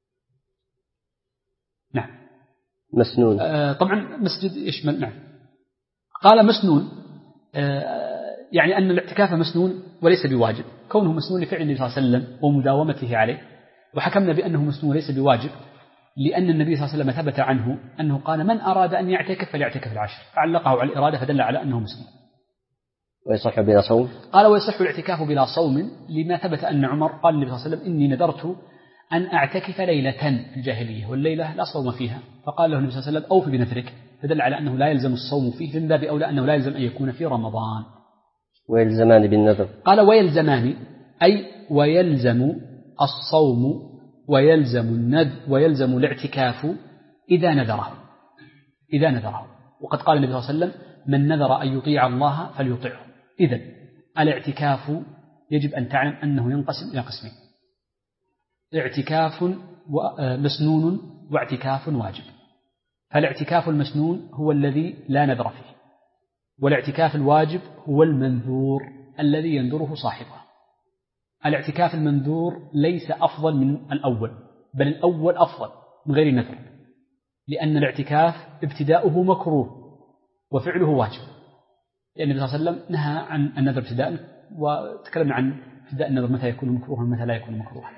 نعم. مسنون. طبعا مسجد يشمل. نعم. قال مسنون يعني أن الاعتكاف مسنون وليس بواجب، كونه مسنون لفعل النبي صلى الله عليه وسلم ومداومته عليه، وحكمنا بأنه مسنون وليس بواجب لأن النبي صلى الله عليه وسلم ثبت عنه أنه قال من أراد أن يعتكف فليعتكف العشر، فعلقه على الإرادة فدل على أنه مسنون. ويصح بلا صوم؟ قال ويصح الاعتكاف بلا صوم لما ثبت أن عمر قال للنبي صلى الله عليه وسلم إني نذرت أن أعتكف ليلة في الجاهلية والليلة لا صوم فيها، فقال له النبي صلى الله عليه وسلم أوفي بنذرك، فدل على أنه لا يلزم الصوم فيه، من باب أولى أنه لا يلزم أن يكون في رمضان. ويلزمان بالنذر. قال ويلزمان أي ويلزم الصوم ويلزم الاعتكاف إذا نذره. وقد قال النبي صلى الله عليه وسلم من نذر أن يطيع الله فليطيعه. إذن الاعتكاف يجب أن تعلم أنه ينقسم إلى قسمين: اعتكاف مسنون واعتكاف واجب. فالاعتكاف المسنون هو الذي لا نذر فيه، والاعتكاف الواجب هو المنذور الذي ينذره صاحبه. الاعتكاف المنذور ليس أفضل من الأول، بل الأول أفضل من غير نذر، لأن الاعتكاف ابتداؤه مكروه وفعله واجب، لأن النبي صلى الله عليه وسلم نهى عن النذر ابتداء، وتكلمنا عن ابتداء النذر متى يكون مكروها ومتى لا يكون مكروها.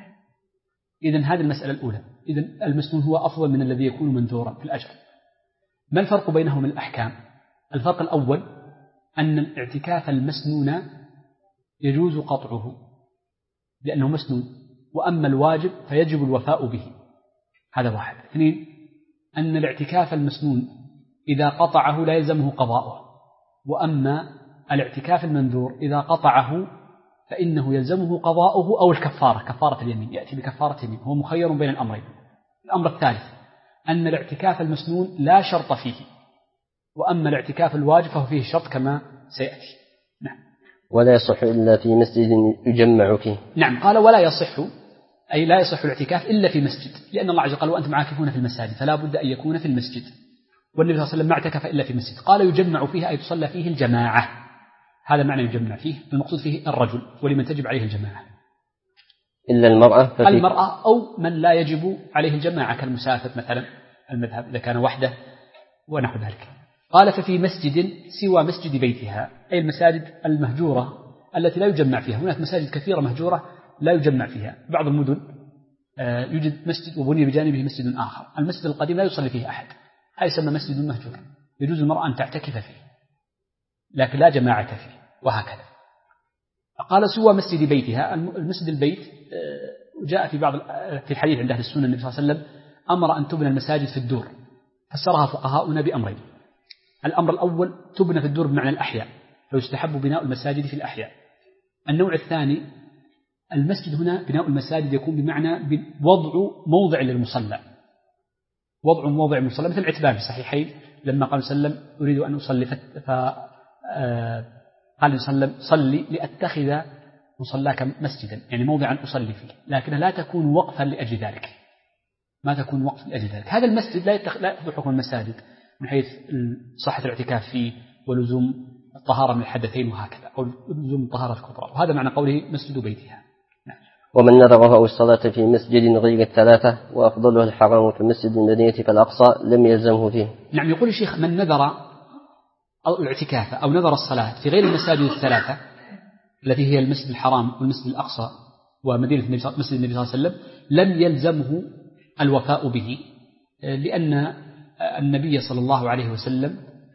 إذن هذه المسألة الأولى. إذن المسنون هو أفضل من الذي يكون منذورا في الأجر. ما الفرق بينهم الأحكام؟ الفرق الأول أن الاعتكاف المسنون يجوز قطعه لأنه مسنون، وأما الواجب فيجب الوفاء به. هذا واحد. اثنين، أن الاعتكاف المسنون إذا قطعه لا يلزمه قضاؤه، وأما الاعتكاف المنذور إذا قطعه فإنه يلزمه قضاؤه أو الكفارة، كفارة اليمين، يأتي بكفارة اليمين، هو مخير بين الأمرين. الأمر الثالث أن الاعتكاف المسنون لا شرط فيه، وأما الاعتكاف الواجب فهو فيه شرط كما سيأتي. نعم. ولا يصح إلا في مسجد يجمع فيه. نعم، قال ولا يصح، أي لا يصح الاعتكاف إلا في مسجد، لأن الله عز وجل قال وأنتم عاكفون في المساجد، فلا بد أن يكون في المسجد، والنبي صلى الله عليه وسلم ما اعتكف إلا في مسجد. قال يجمع فيه أي تصلى فيه الجماعة، هذا معنى يجمع فيه، المقصود فيه الرجل ولمن تجب عليه الجماعة، إلا المرأة المرأة أو من لا يجب عليه الجماعة كالمسافر مثلا، المذهب إذا كان وحده ونحو ذلك. قال ففي مسجد سوى مسجد بيتها، أي المساجد المهجورة التي لا يجمع فيها. هناك مساجد كثيرة مهجورة لا يجمع فيها. بعض المدن يوجد مسجد وبني بجانبه مسجد آخر، المسجد القديم لا يصلي فيه أحد، هذا يسمى مسجد مهجور، يجوز المرأة أن تعتكف فيه لكن لا جماعة فيه، وهكذا. قال سوى مسجد بيتها، المسجد البيت جاء في الحديث عند أهل السنة النبي صلى الله عليه وسلم أمر أن تبنى المساجد في الدور، فسرها فقهاؤنا بأمرين. الأمر الأول تبنى في الدور بمعنى الأحياء، فيستحب بناء المساجد في الأحياء. النوع الثاني المسجد هنا بناء المساجد يكون بمعنى وضع موضع للمصلى، وضع موضع المصلى، مثل العتبان في الصحيحين لما قال صلى الله عليه وسلم أريد أن أصلي قال صلى الله عليه وسلم صلي لأتخذ مصلاك مسجدا، يعني موضعا أصلي فيه، لكنها لا تكون وقفا لأجل ذلك، ما تكون وقفا لأجل ذلك. هذا المسجد لا يأخذ حكم المساجد من حيث صحة الاعتكاف فيه ولزوم الطهارة من الحدثين وهكذا، أو لزوم الطهارة الكبرى، وهذا معنى قوله مسجد بيتها. ومن نذر أو الصلاة في مسجد غير الثلاثة وأفضلها الحرام في المسجد المدينة فالأقصى لم يلزمه فيه. نعم، يقول الشيخ من نذر أو الاعتكاف أو نذر الصلاة في غير المساجد الثلاثة التي هي المسجد الحرام والمسجد الأقصى ومدينة مسجد النبي صلى الله عليه وسلم لم يلزمه الوفاء به، لأن النبي صلى الله عليه وسلم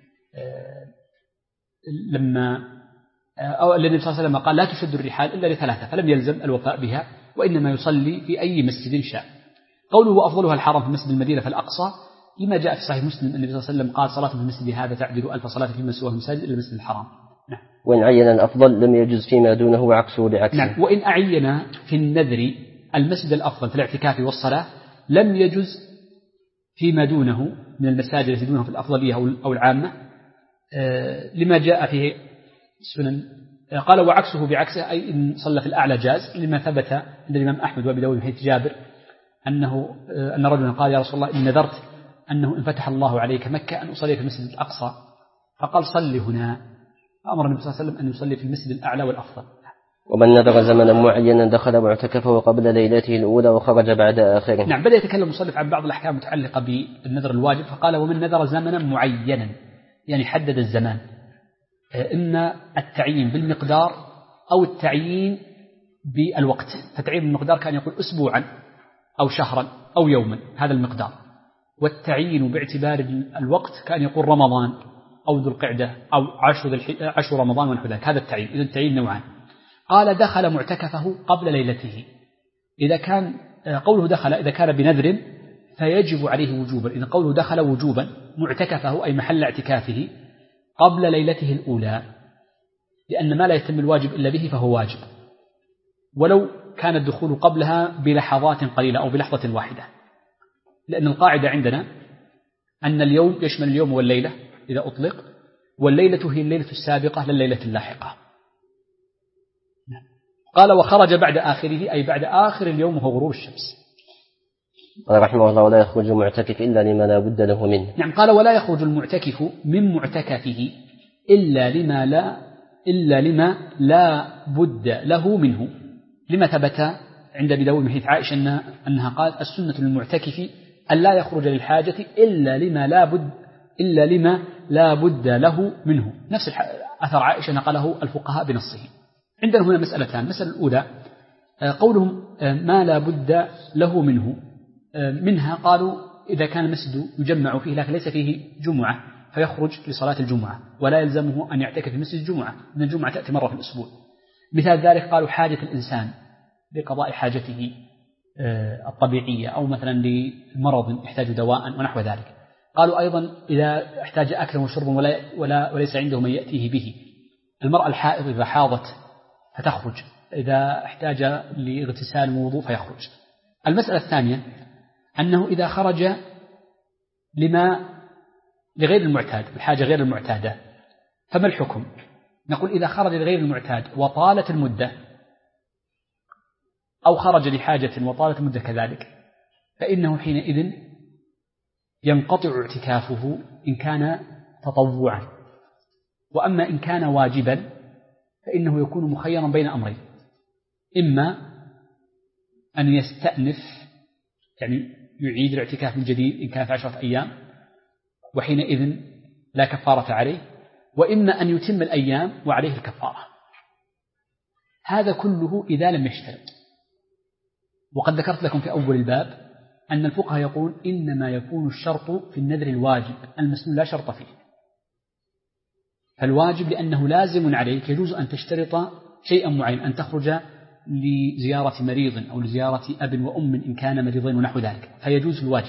لما النبي صلى الله عليه وسلم قال لا تشد الرحال إلا لثلاثة، فلم يلزم الوفاء بها، وإنما يصلي في أي مسجد شاء. قوله وأفضلها الحرام في مسجد المدينة فالأقصى لما جاء في صحيح مسلم النبي صلى الله عليه وسلم قال صلاة في المسجد هذا تعدل 1000 صلاة فيما سواه المساجد إلا المسجد الحرام. نعم. وإن عين الأفضل لم يجوز فيما دونه وعكسه بعكسه. نعم. وإن أعين في النذر المسجد الأفضل في الاعتكاف والصلاة لم يجوز فيما دونه من المساجد التي دونه في الأفضلية أو العامة، لما جاء في سنن. قال وعكسه بعكسه، أي إن صلى في الأعلى جاز، لما ثبت عند الإمام أحمد وأبي داود من حديث جابر أن رجلا قال يا رسول الله إن نذرت أنه إن فتح الله عليك مكة أن أصلي في المسجد الأقصى، فقال صلي هنا، فأمر النبي صلى الله عليه وسلم أن يصلي في المسجد الأعلى والأفضل. ومن نذر زمنا معينا دخل معتكفه قبل ليلته الأولى وخرج بعد آخره. نعم، بدأ يتكلم المصنف عن بعض الأحكام المتعلقة بالنذر الواجب، فقال ومن نذر زمنا معينا، يعني حدد الزمان، إما التعيين بالمقدار أو التعيين بالوقت. فتعيين بالمقدار كان يقول أسبوعا أو شهرا أو يوما، هذا المقدار، والتعيين باعتبار الوقت كان يقول رمضان أو ذو القعدة أو 10 رمضان ونحو ذلك، هذا التعيين. إذا التعيين نوعان. قال دخل معتكفه قبل ليلته، إذا كان قوله دخل إذا كان بنذر فيجب عليه وجوبا، إذا قوله دخل وجوبا معتكفه أي محل اعتكافه قبل ليلته الأولى، لأن ما لا يتم الواجب إلا به فهو واجب، ولو كان الدخول قبلها بلحظات قليلة أو بلحظة واحدة، لأن القاعدة عندنا أن اليوم يشمل اليوم والليلة إذا أطلق، والليلة هي الليلة السابقة لليلة اللاحقة. قال وخرج بعد آخره أي بعد آخر اليوم وهو غروب الشمس. قال رحمه الله ولا يخرج المعتكف إلا لما لا بد له منه. نعم، قال ولا يخرج المعتكف من معتكفه إلا لما لا بد له منه، لما ثبت عند أبي داود من حديث عائشة أنها قالت السنة للمعتكف أن لا يخرج للحاجة إلا لما لا بد له منه. نفس أثر عائشة نقله الفقهاء بنصه. عندنا هنا مسألتان. المسألة الأولى قولهم ما لا بد له منه، منها قالوا إذا كان المسجد يجمع فيه لكن ليس فيه جمعة فيخرج لصلاة الجمعة ولا يلزمه أن يعتكف في مسجد الجمعة، إن الجمعة تأتي مرة في الأسبوع. مثال ذلك قالوا حاجة الإنسان لقضاء حاجته الطبيعية أو مثلا لمرض يحتاج دواء ونحو ذلك. قالوا أيضا إذا احتاج أكل وشرب وليس عنده من يأتيه به. المرأة الحائض إذا حاضت فتخرج، إذا احتاج لاغتسال ووضوء فيخرج. المسألة الثانية أنه إذا خرج لغير المعتاد، الحاجة غير المعتادة، فما الحكم؟ نقول إذا خرج لغير المعتاد وطالت المدة، أو خرج لحاجة وطالت المدة كذلك، فإنه حينئذ ينقطع اعتكافه إن كان تطوعا. وأما إن كان واجبا فإنه يكون مخيرا بين أمرين: إما أن يستأنف يعني يعيد الاعتكاف من جديد إن كان في 10 أيام وحينئذ لا كفارة عليه، وإما أن يتم الأيام وعليه الكفارة. هذا كله إذا لم يشترط. وقد ذكرت لكم في أول الباب أن الفقهاء يقول إنما يكون الشرط في النذر الواجب، المسنون لا شرط فيه. فالواجب لأنه لازم عليك يجوز أن تشترط شيئا معين، أن تخرج لزيارة مريض أو لزيارة أب وأم إن كان مريضين ونحو ذلك، فيجوز الواجب.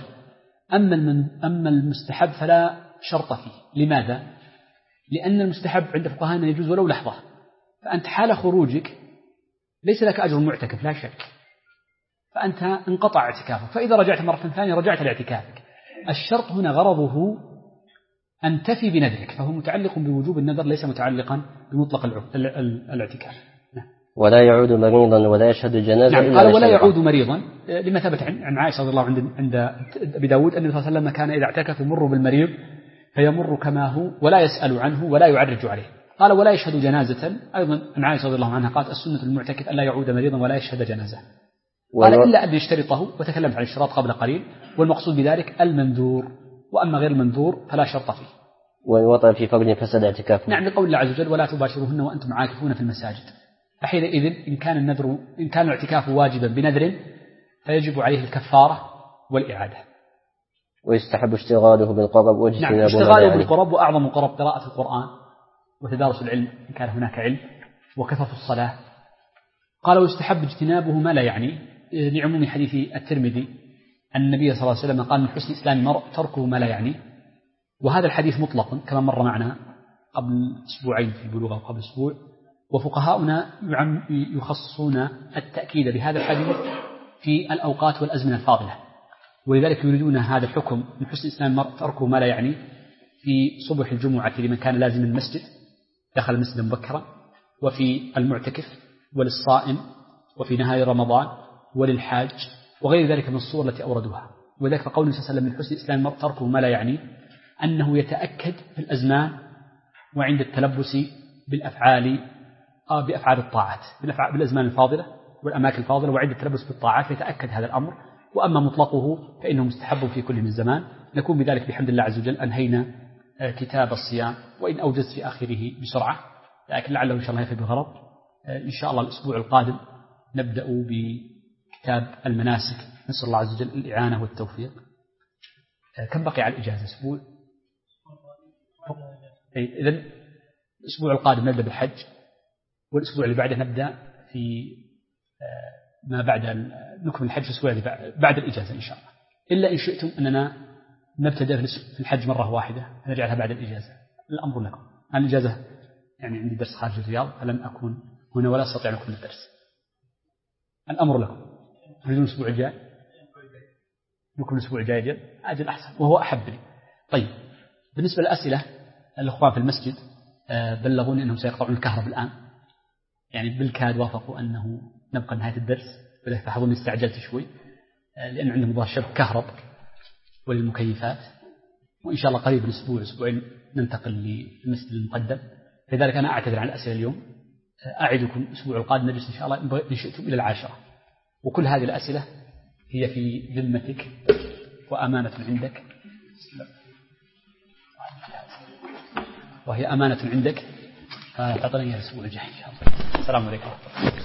أما المستحب فلا شرط فيه. لماذا؟ لأن المستحب عند فقهاءنا يجوز ولو لحظة، فأنت حال خروجك ليس لك أجر معتكف لا شك، فأنت انقطع اعتكافك، فإذا رجعت مرة ثانية رجعت لاعتكافك. الشرط هنا غرضه أن تفي بنذرك، فهو متعلق بوجوب النذر ليس متعلقا بمطلق الاعتكاف. ولا يعود مريضا ولا يشهد جنازة. نعم، قال ولا يعود مريضا لما ثبت عن عائشة رضي الله عند أبي داود أن النبي صلى الله عليه وسلم كان إذا اعتكف يمر بالمريض فيمر كما هو ولا يسأل عنه ولا يعرج عليه. قال ولا يشهد جنازة، أيضا عن عائشة رضي الله عنها قالت السنة المعتكف أن لا يعود مريضا ولا يشهد جنازة. قال إلا أن يشترطه، وتكلمت عن الاشتراط قبل قليل، والمقصود بذلك المنذور، وأما غير المنذور فلا شرط فيه. والوطن في فرج فسد اعتكافه. نعم، لقول الله عز وجل ولا تباشروهن وأنتم عاكفون في المساجد. فحينئذ إن كان الاعتكاف واجبا بنذر فيجب عليه الكفارة والإعادة. ويستحب اشتغاله بالقرب واجتنابه. نعم، اشتغاله بالقرب، وأعظم قرب قراءة القرآن وتدارس العلم إن كان هناك علم، وكثرة الصلاة. قال ويستحب اجتنابه ما لا يعني، لعموم حديث الترمذي أن النبي صلى الله عليه وسلم قال من حسن إسلام المرء تركه ما لا يعني. وهذا الحديث مطلق كما مر معنا قبل أسبوعين في البلوغ أو قبل أسبوع، وفقهاؤنا يخصصون التأكيد بهذا الحديث في الأوقات والأزمنة الفاضلة، ولذلك يريدون هذا الحكم من حسن إسلام المرء تركه ما لا يعني في صبح الجمعة لمن كان لازم المسجد دخل المسجد مبكرا، وفي المعتكف، وللصائم، وفي نهاية رمضان، وللحاج، وغير ذلك من الصور التي أوردوها. وذلك فقول النبي صلى الله عليه وسلم من حسن إسلام المرء تركه ما لا يعني أنه يتأكد في الأزمان وعند التلبس بأفعال الطاعات، بالأزمان الفاضلة والأماكن الفاضلة، وعند التلبس بالطاعات يتأكد هذا الأمر. وأما مطلقه فإنه مستحب في كل من زمان. نكون بذلك بحمد الله عز وجل أنهينا كتاب الصيام، وإن أوجزت في آخره بسرعة، لكن لعله إن شاء الله يفي بغرض. إن شاء الله الأسبوع القادم نبدأ بكتاب المناسك، نسأل الله عز وجل الإعانة والتوفيق. كم بقي على الإجازة؟ أسبوع. إذن الأسبوع القادم نبدأ بالحج، والأسبوع اللي بعده نبدأ في ما بعد نكمل الحج الأسبوع اللي بعد الإجازة إن شاء الله، إلا إن شئتم أننا نبتدأ في الحج مرة واحدة نجعلها بعد الإجازة. الأمر لكم. أنا الإجازة يعني عندي درس خارج الرياض فلن أكون هنا ولا أستطيع أن أكون الدرس. الأمر لكم. تريدون الأسبوع الجاي؟ نكمل الأسبوع الجاي أجل أحسن وهو أحب لي. طيب، بالنسبة للأسئلة، الأخوان في المسجد بلغوني أنهم سيقطعون الكهرباء الآن، يعني بالكاد وافقوا أنه نبقى نهاية الدرس، ولذلك تلاحظون استعجلت شوي لأن عندهم ظاهر شبك كهرب وللمكيفات، وإن شاء الله قريب الأسبوع أسبوعين ننتقل للمسجد المقدم. لذلك أنا أعتذر عن الأسئلة اليوم. أعدكم الأسبوع القادم نجلس إن شاء الله إن شئتم إلى 10، وكل هذه الأسئلة هي في ذمتك وأمانة عندك، وهي أمانة عندك، فتعطيني الأسبوع الجاي إن شاء الله. السلام عليكم.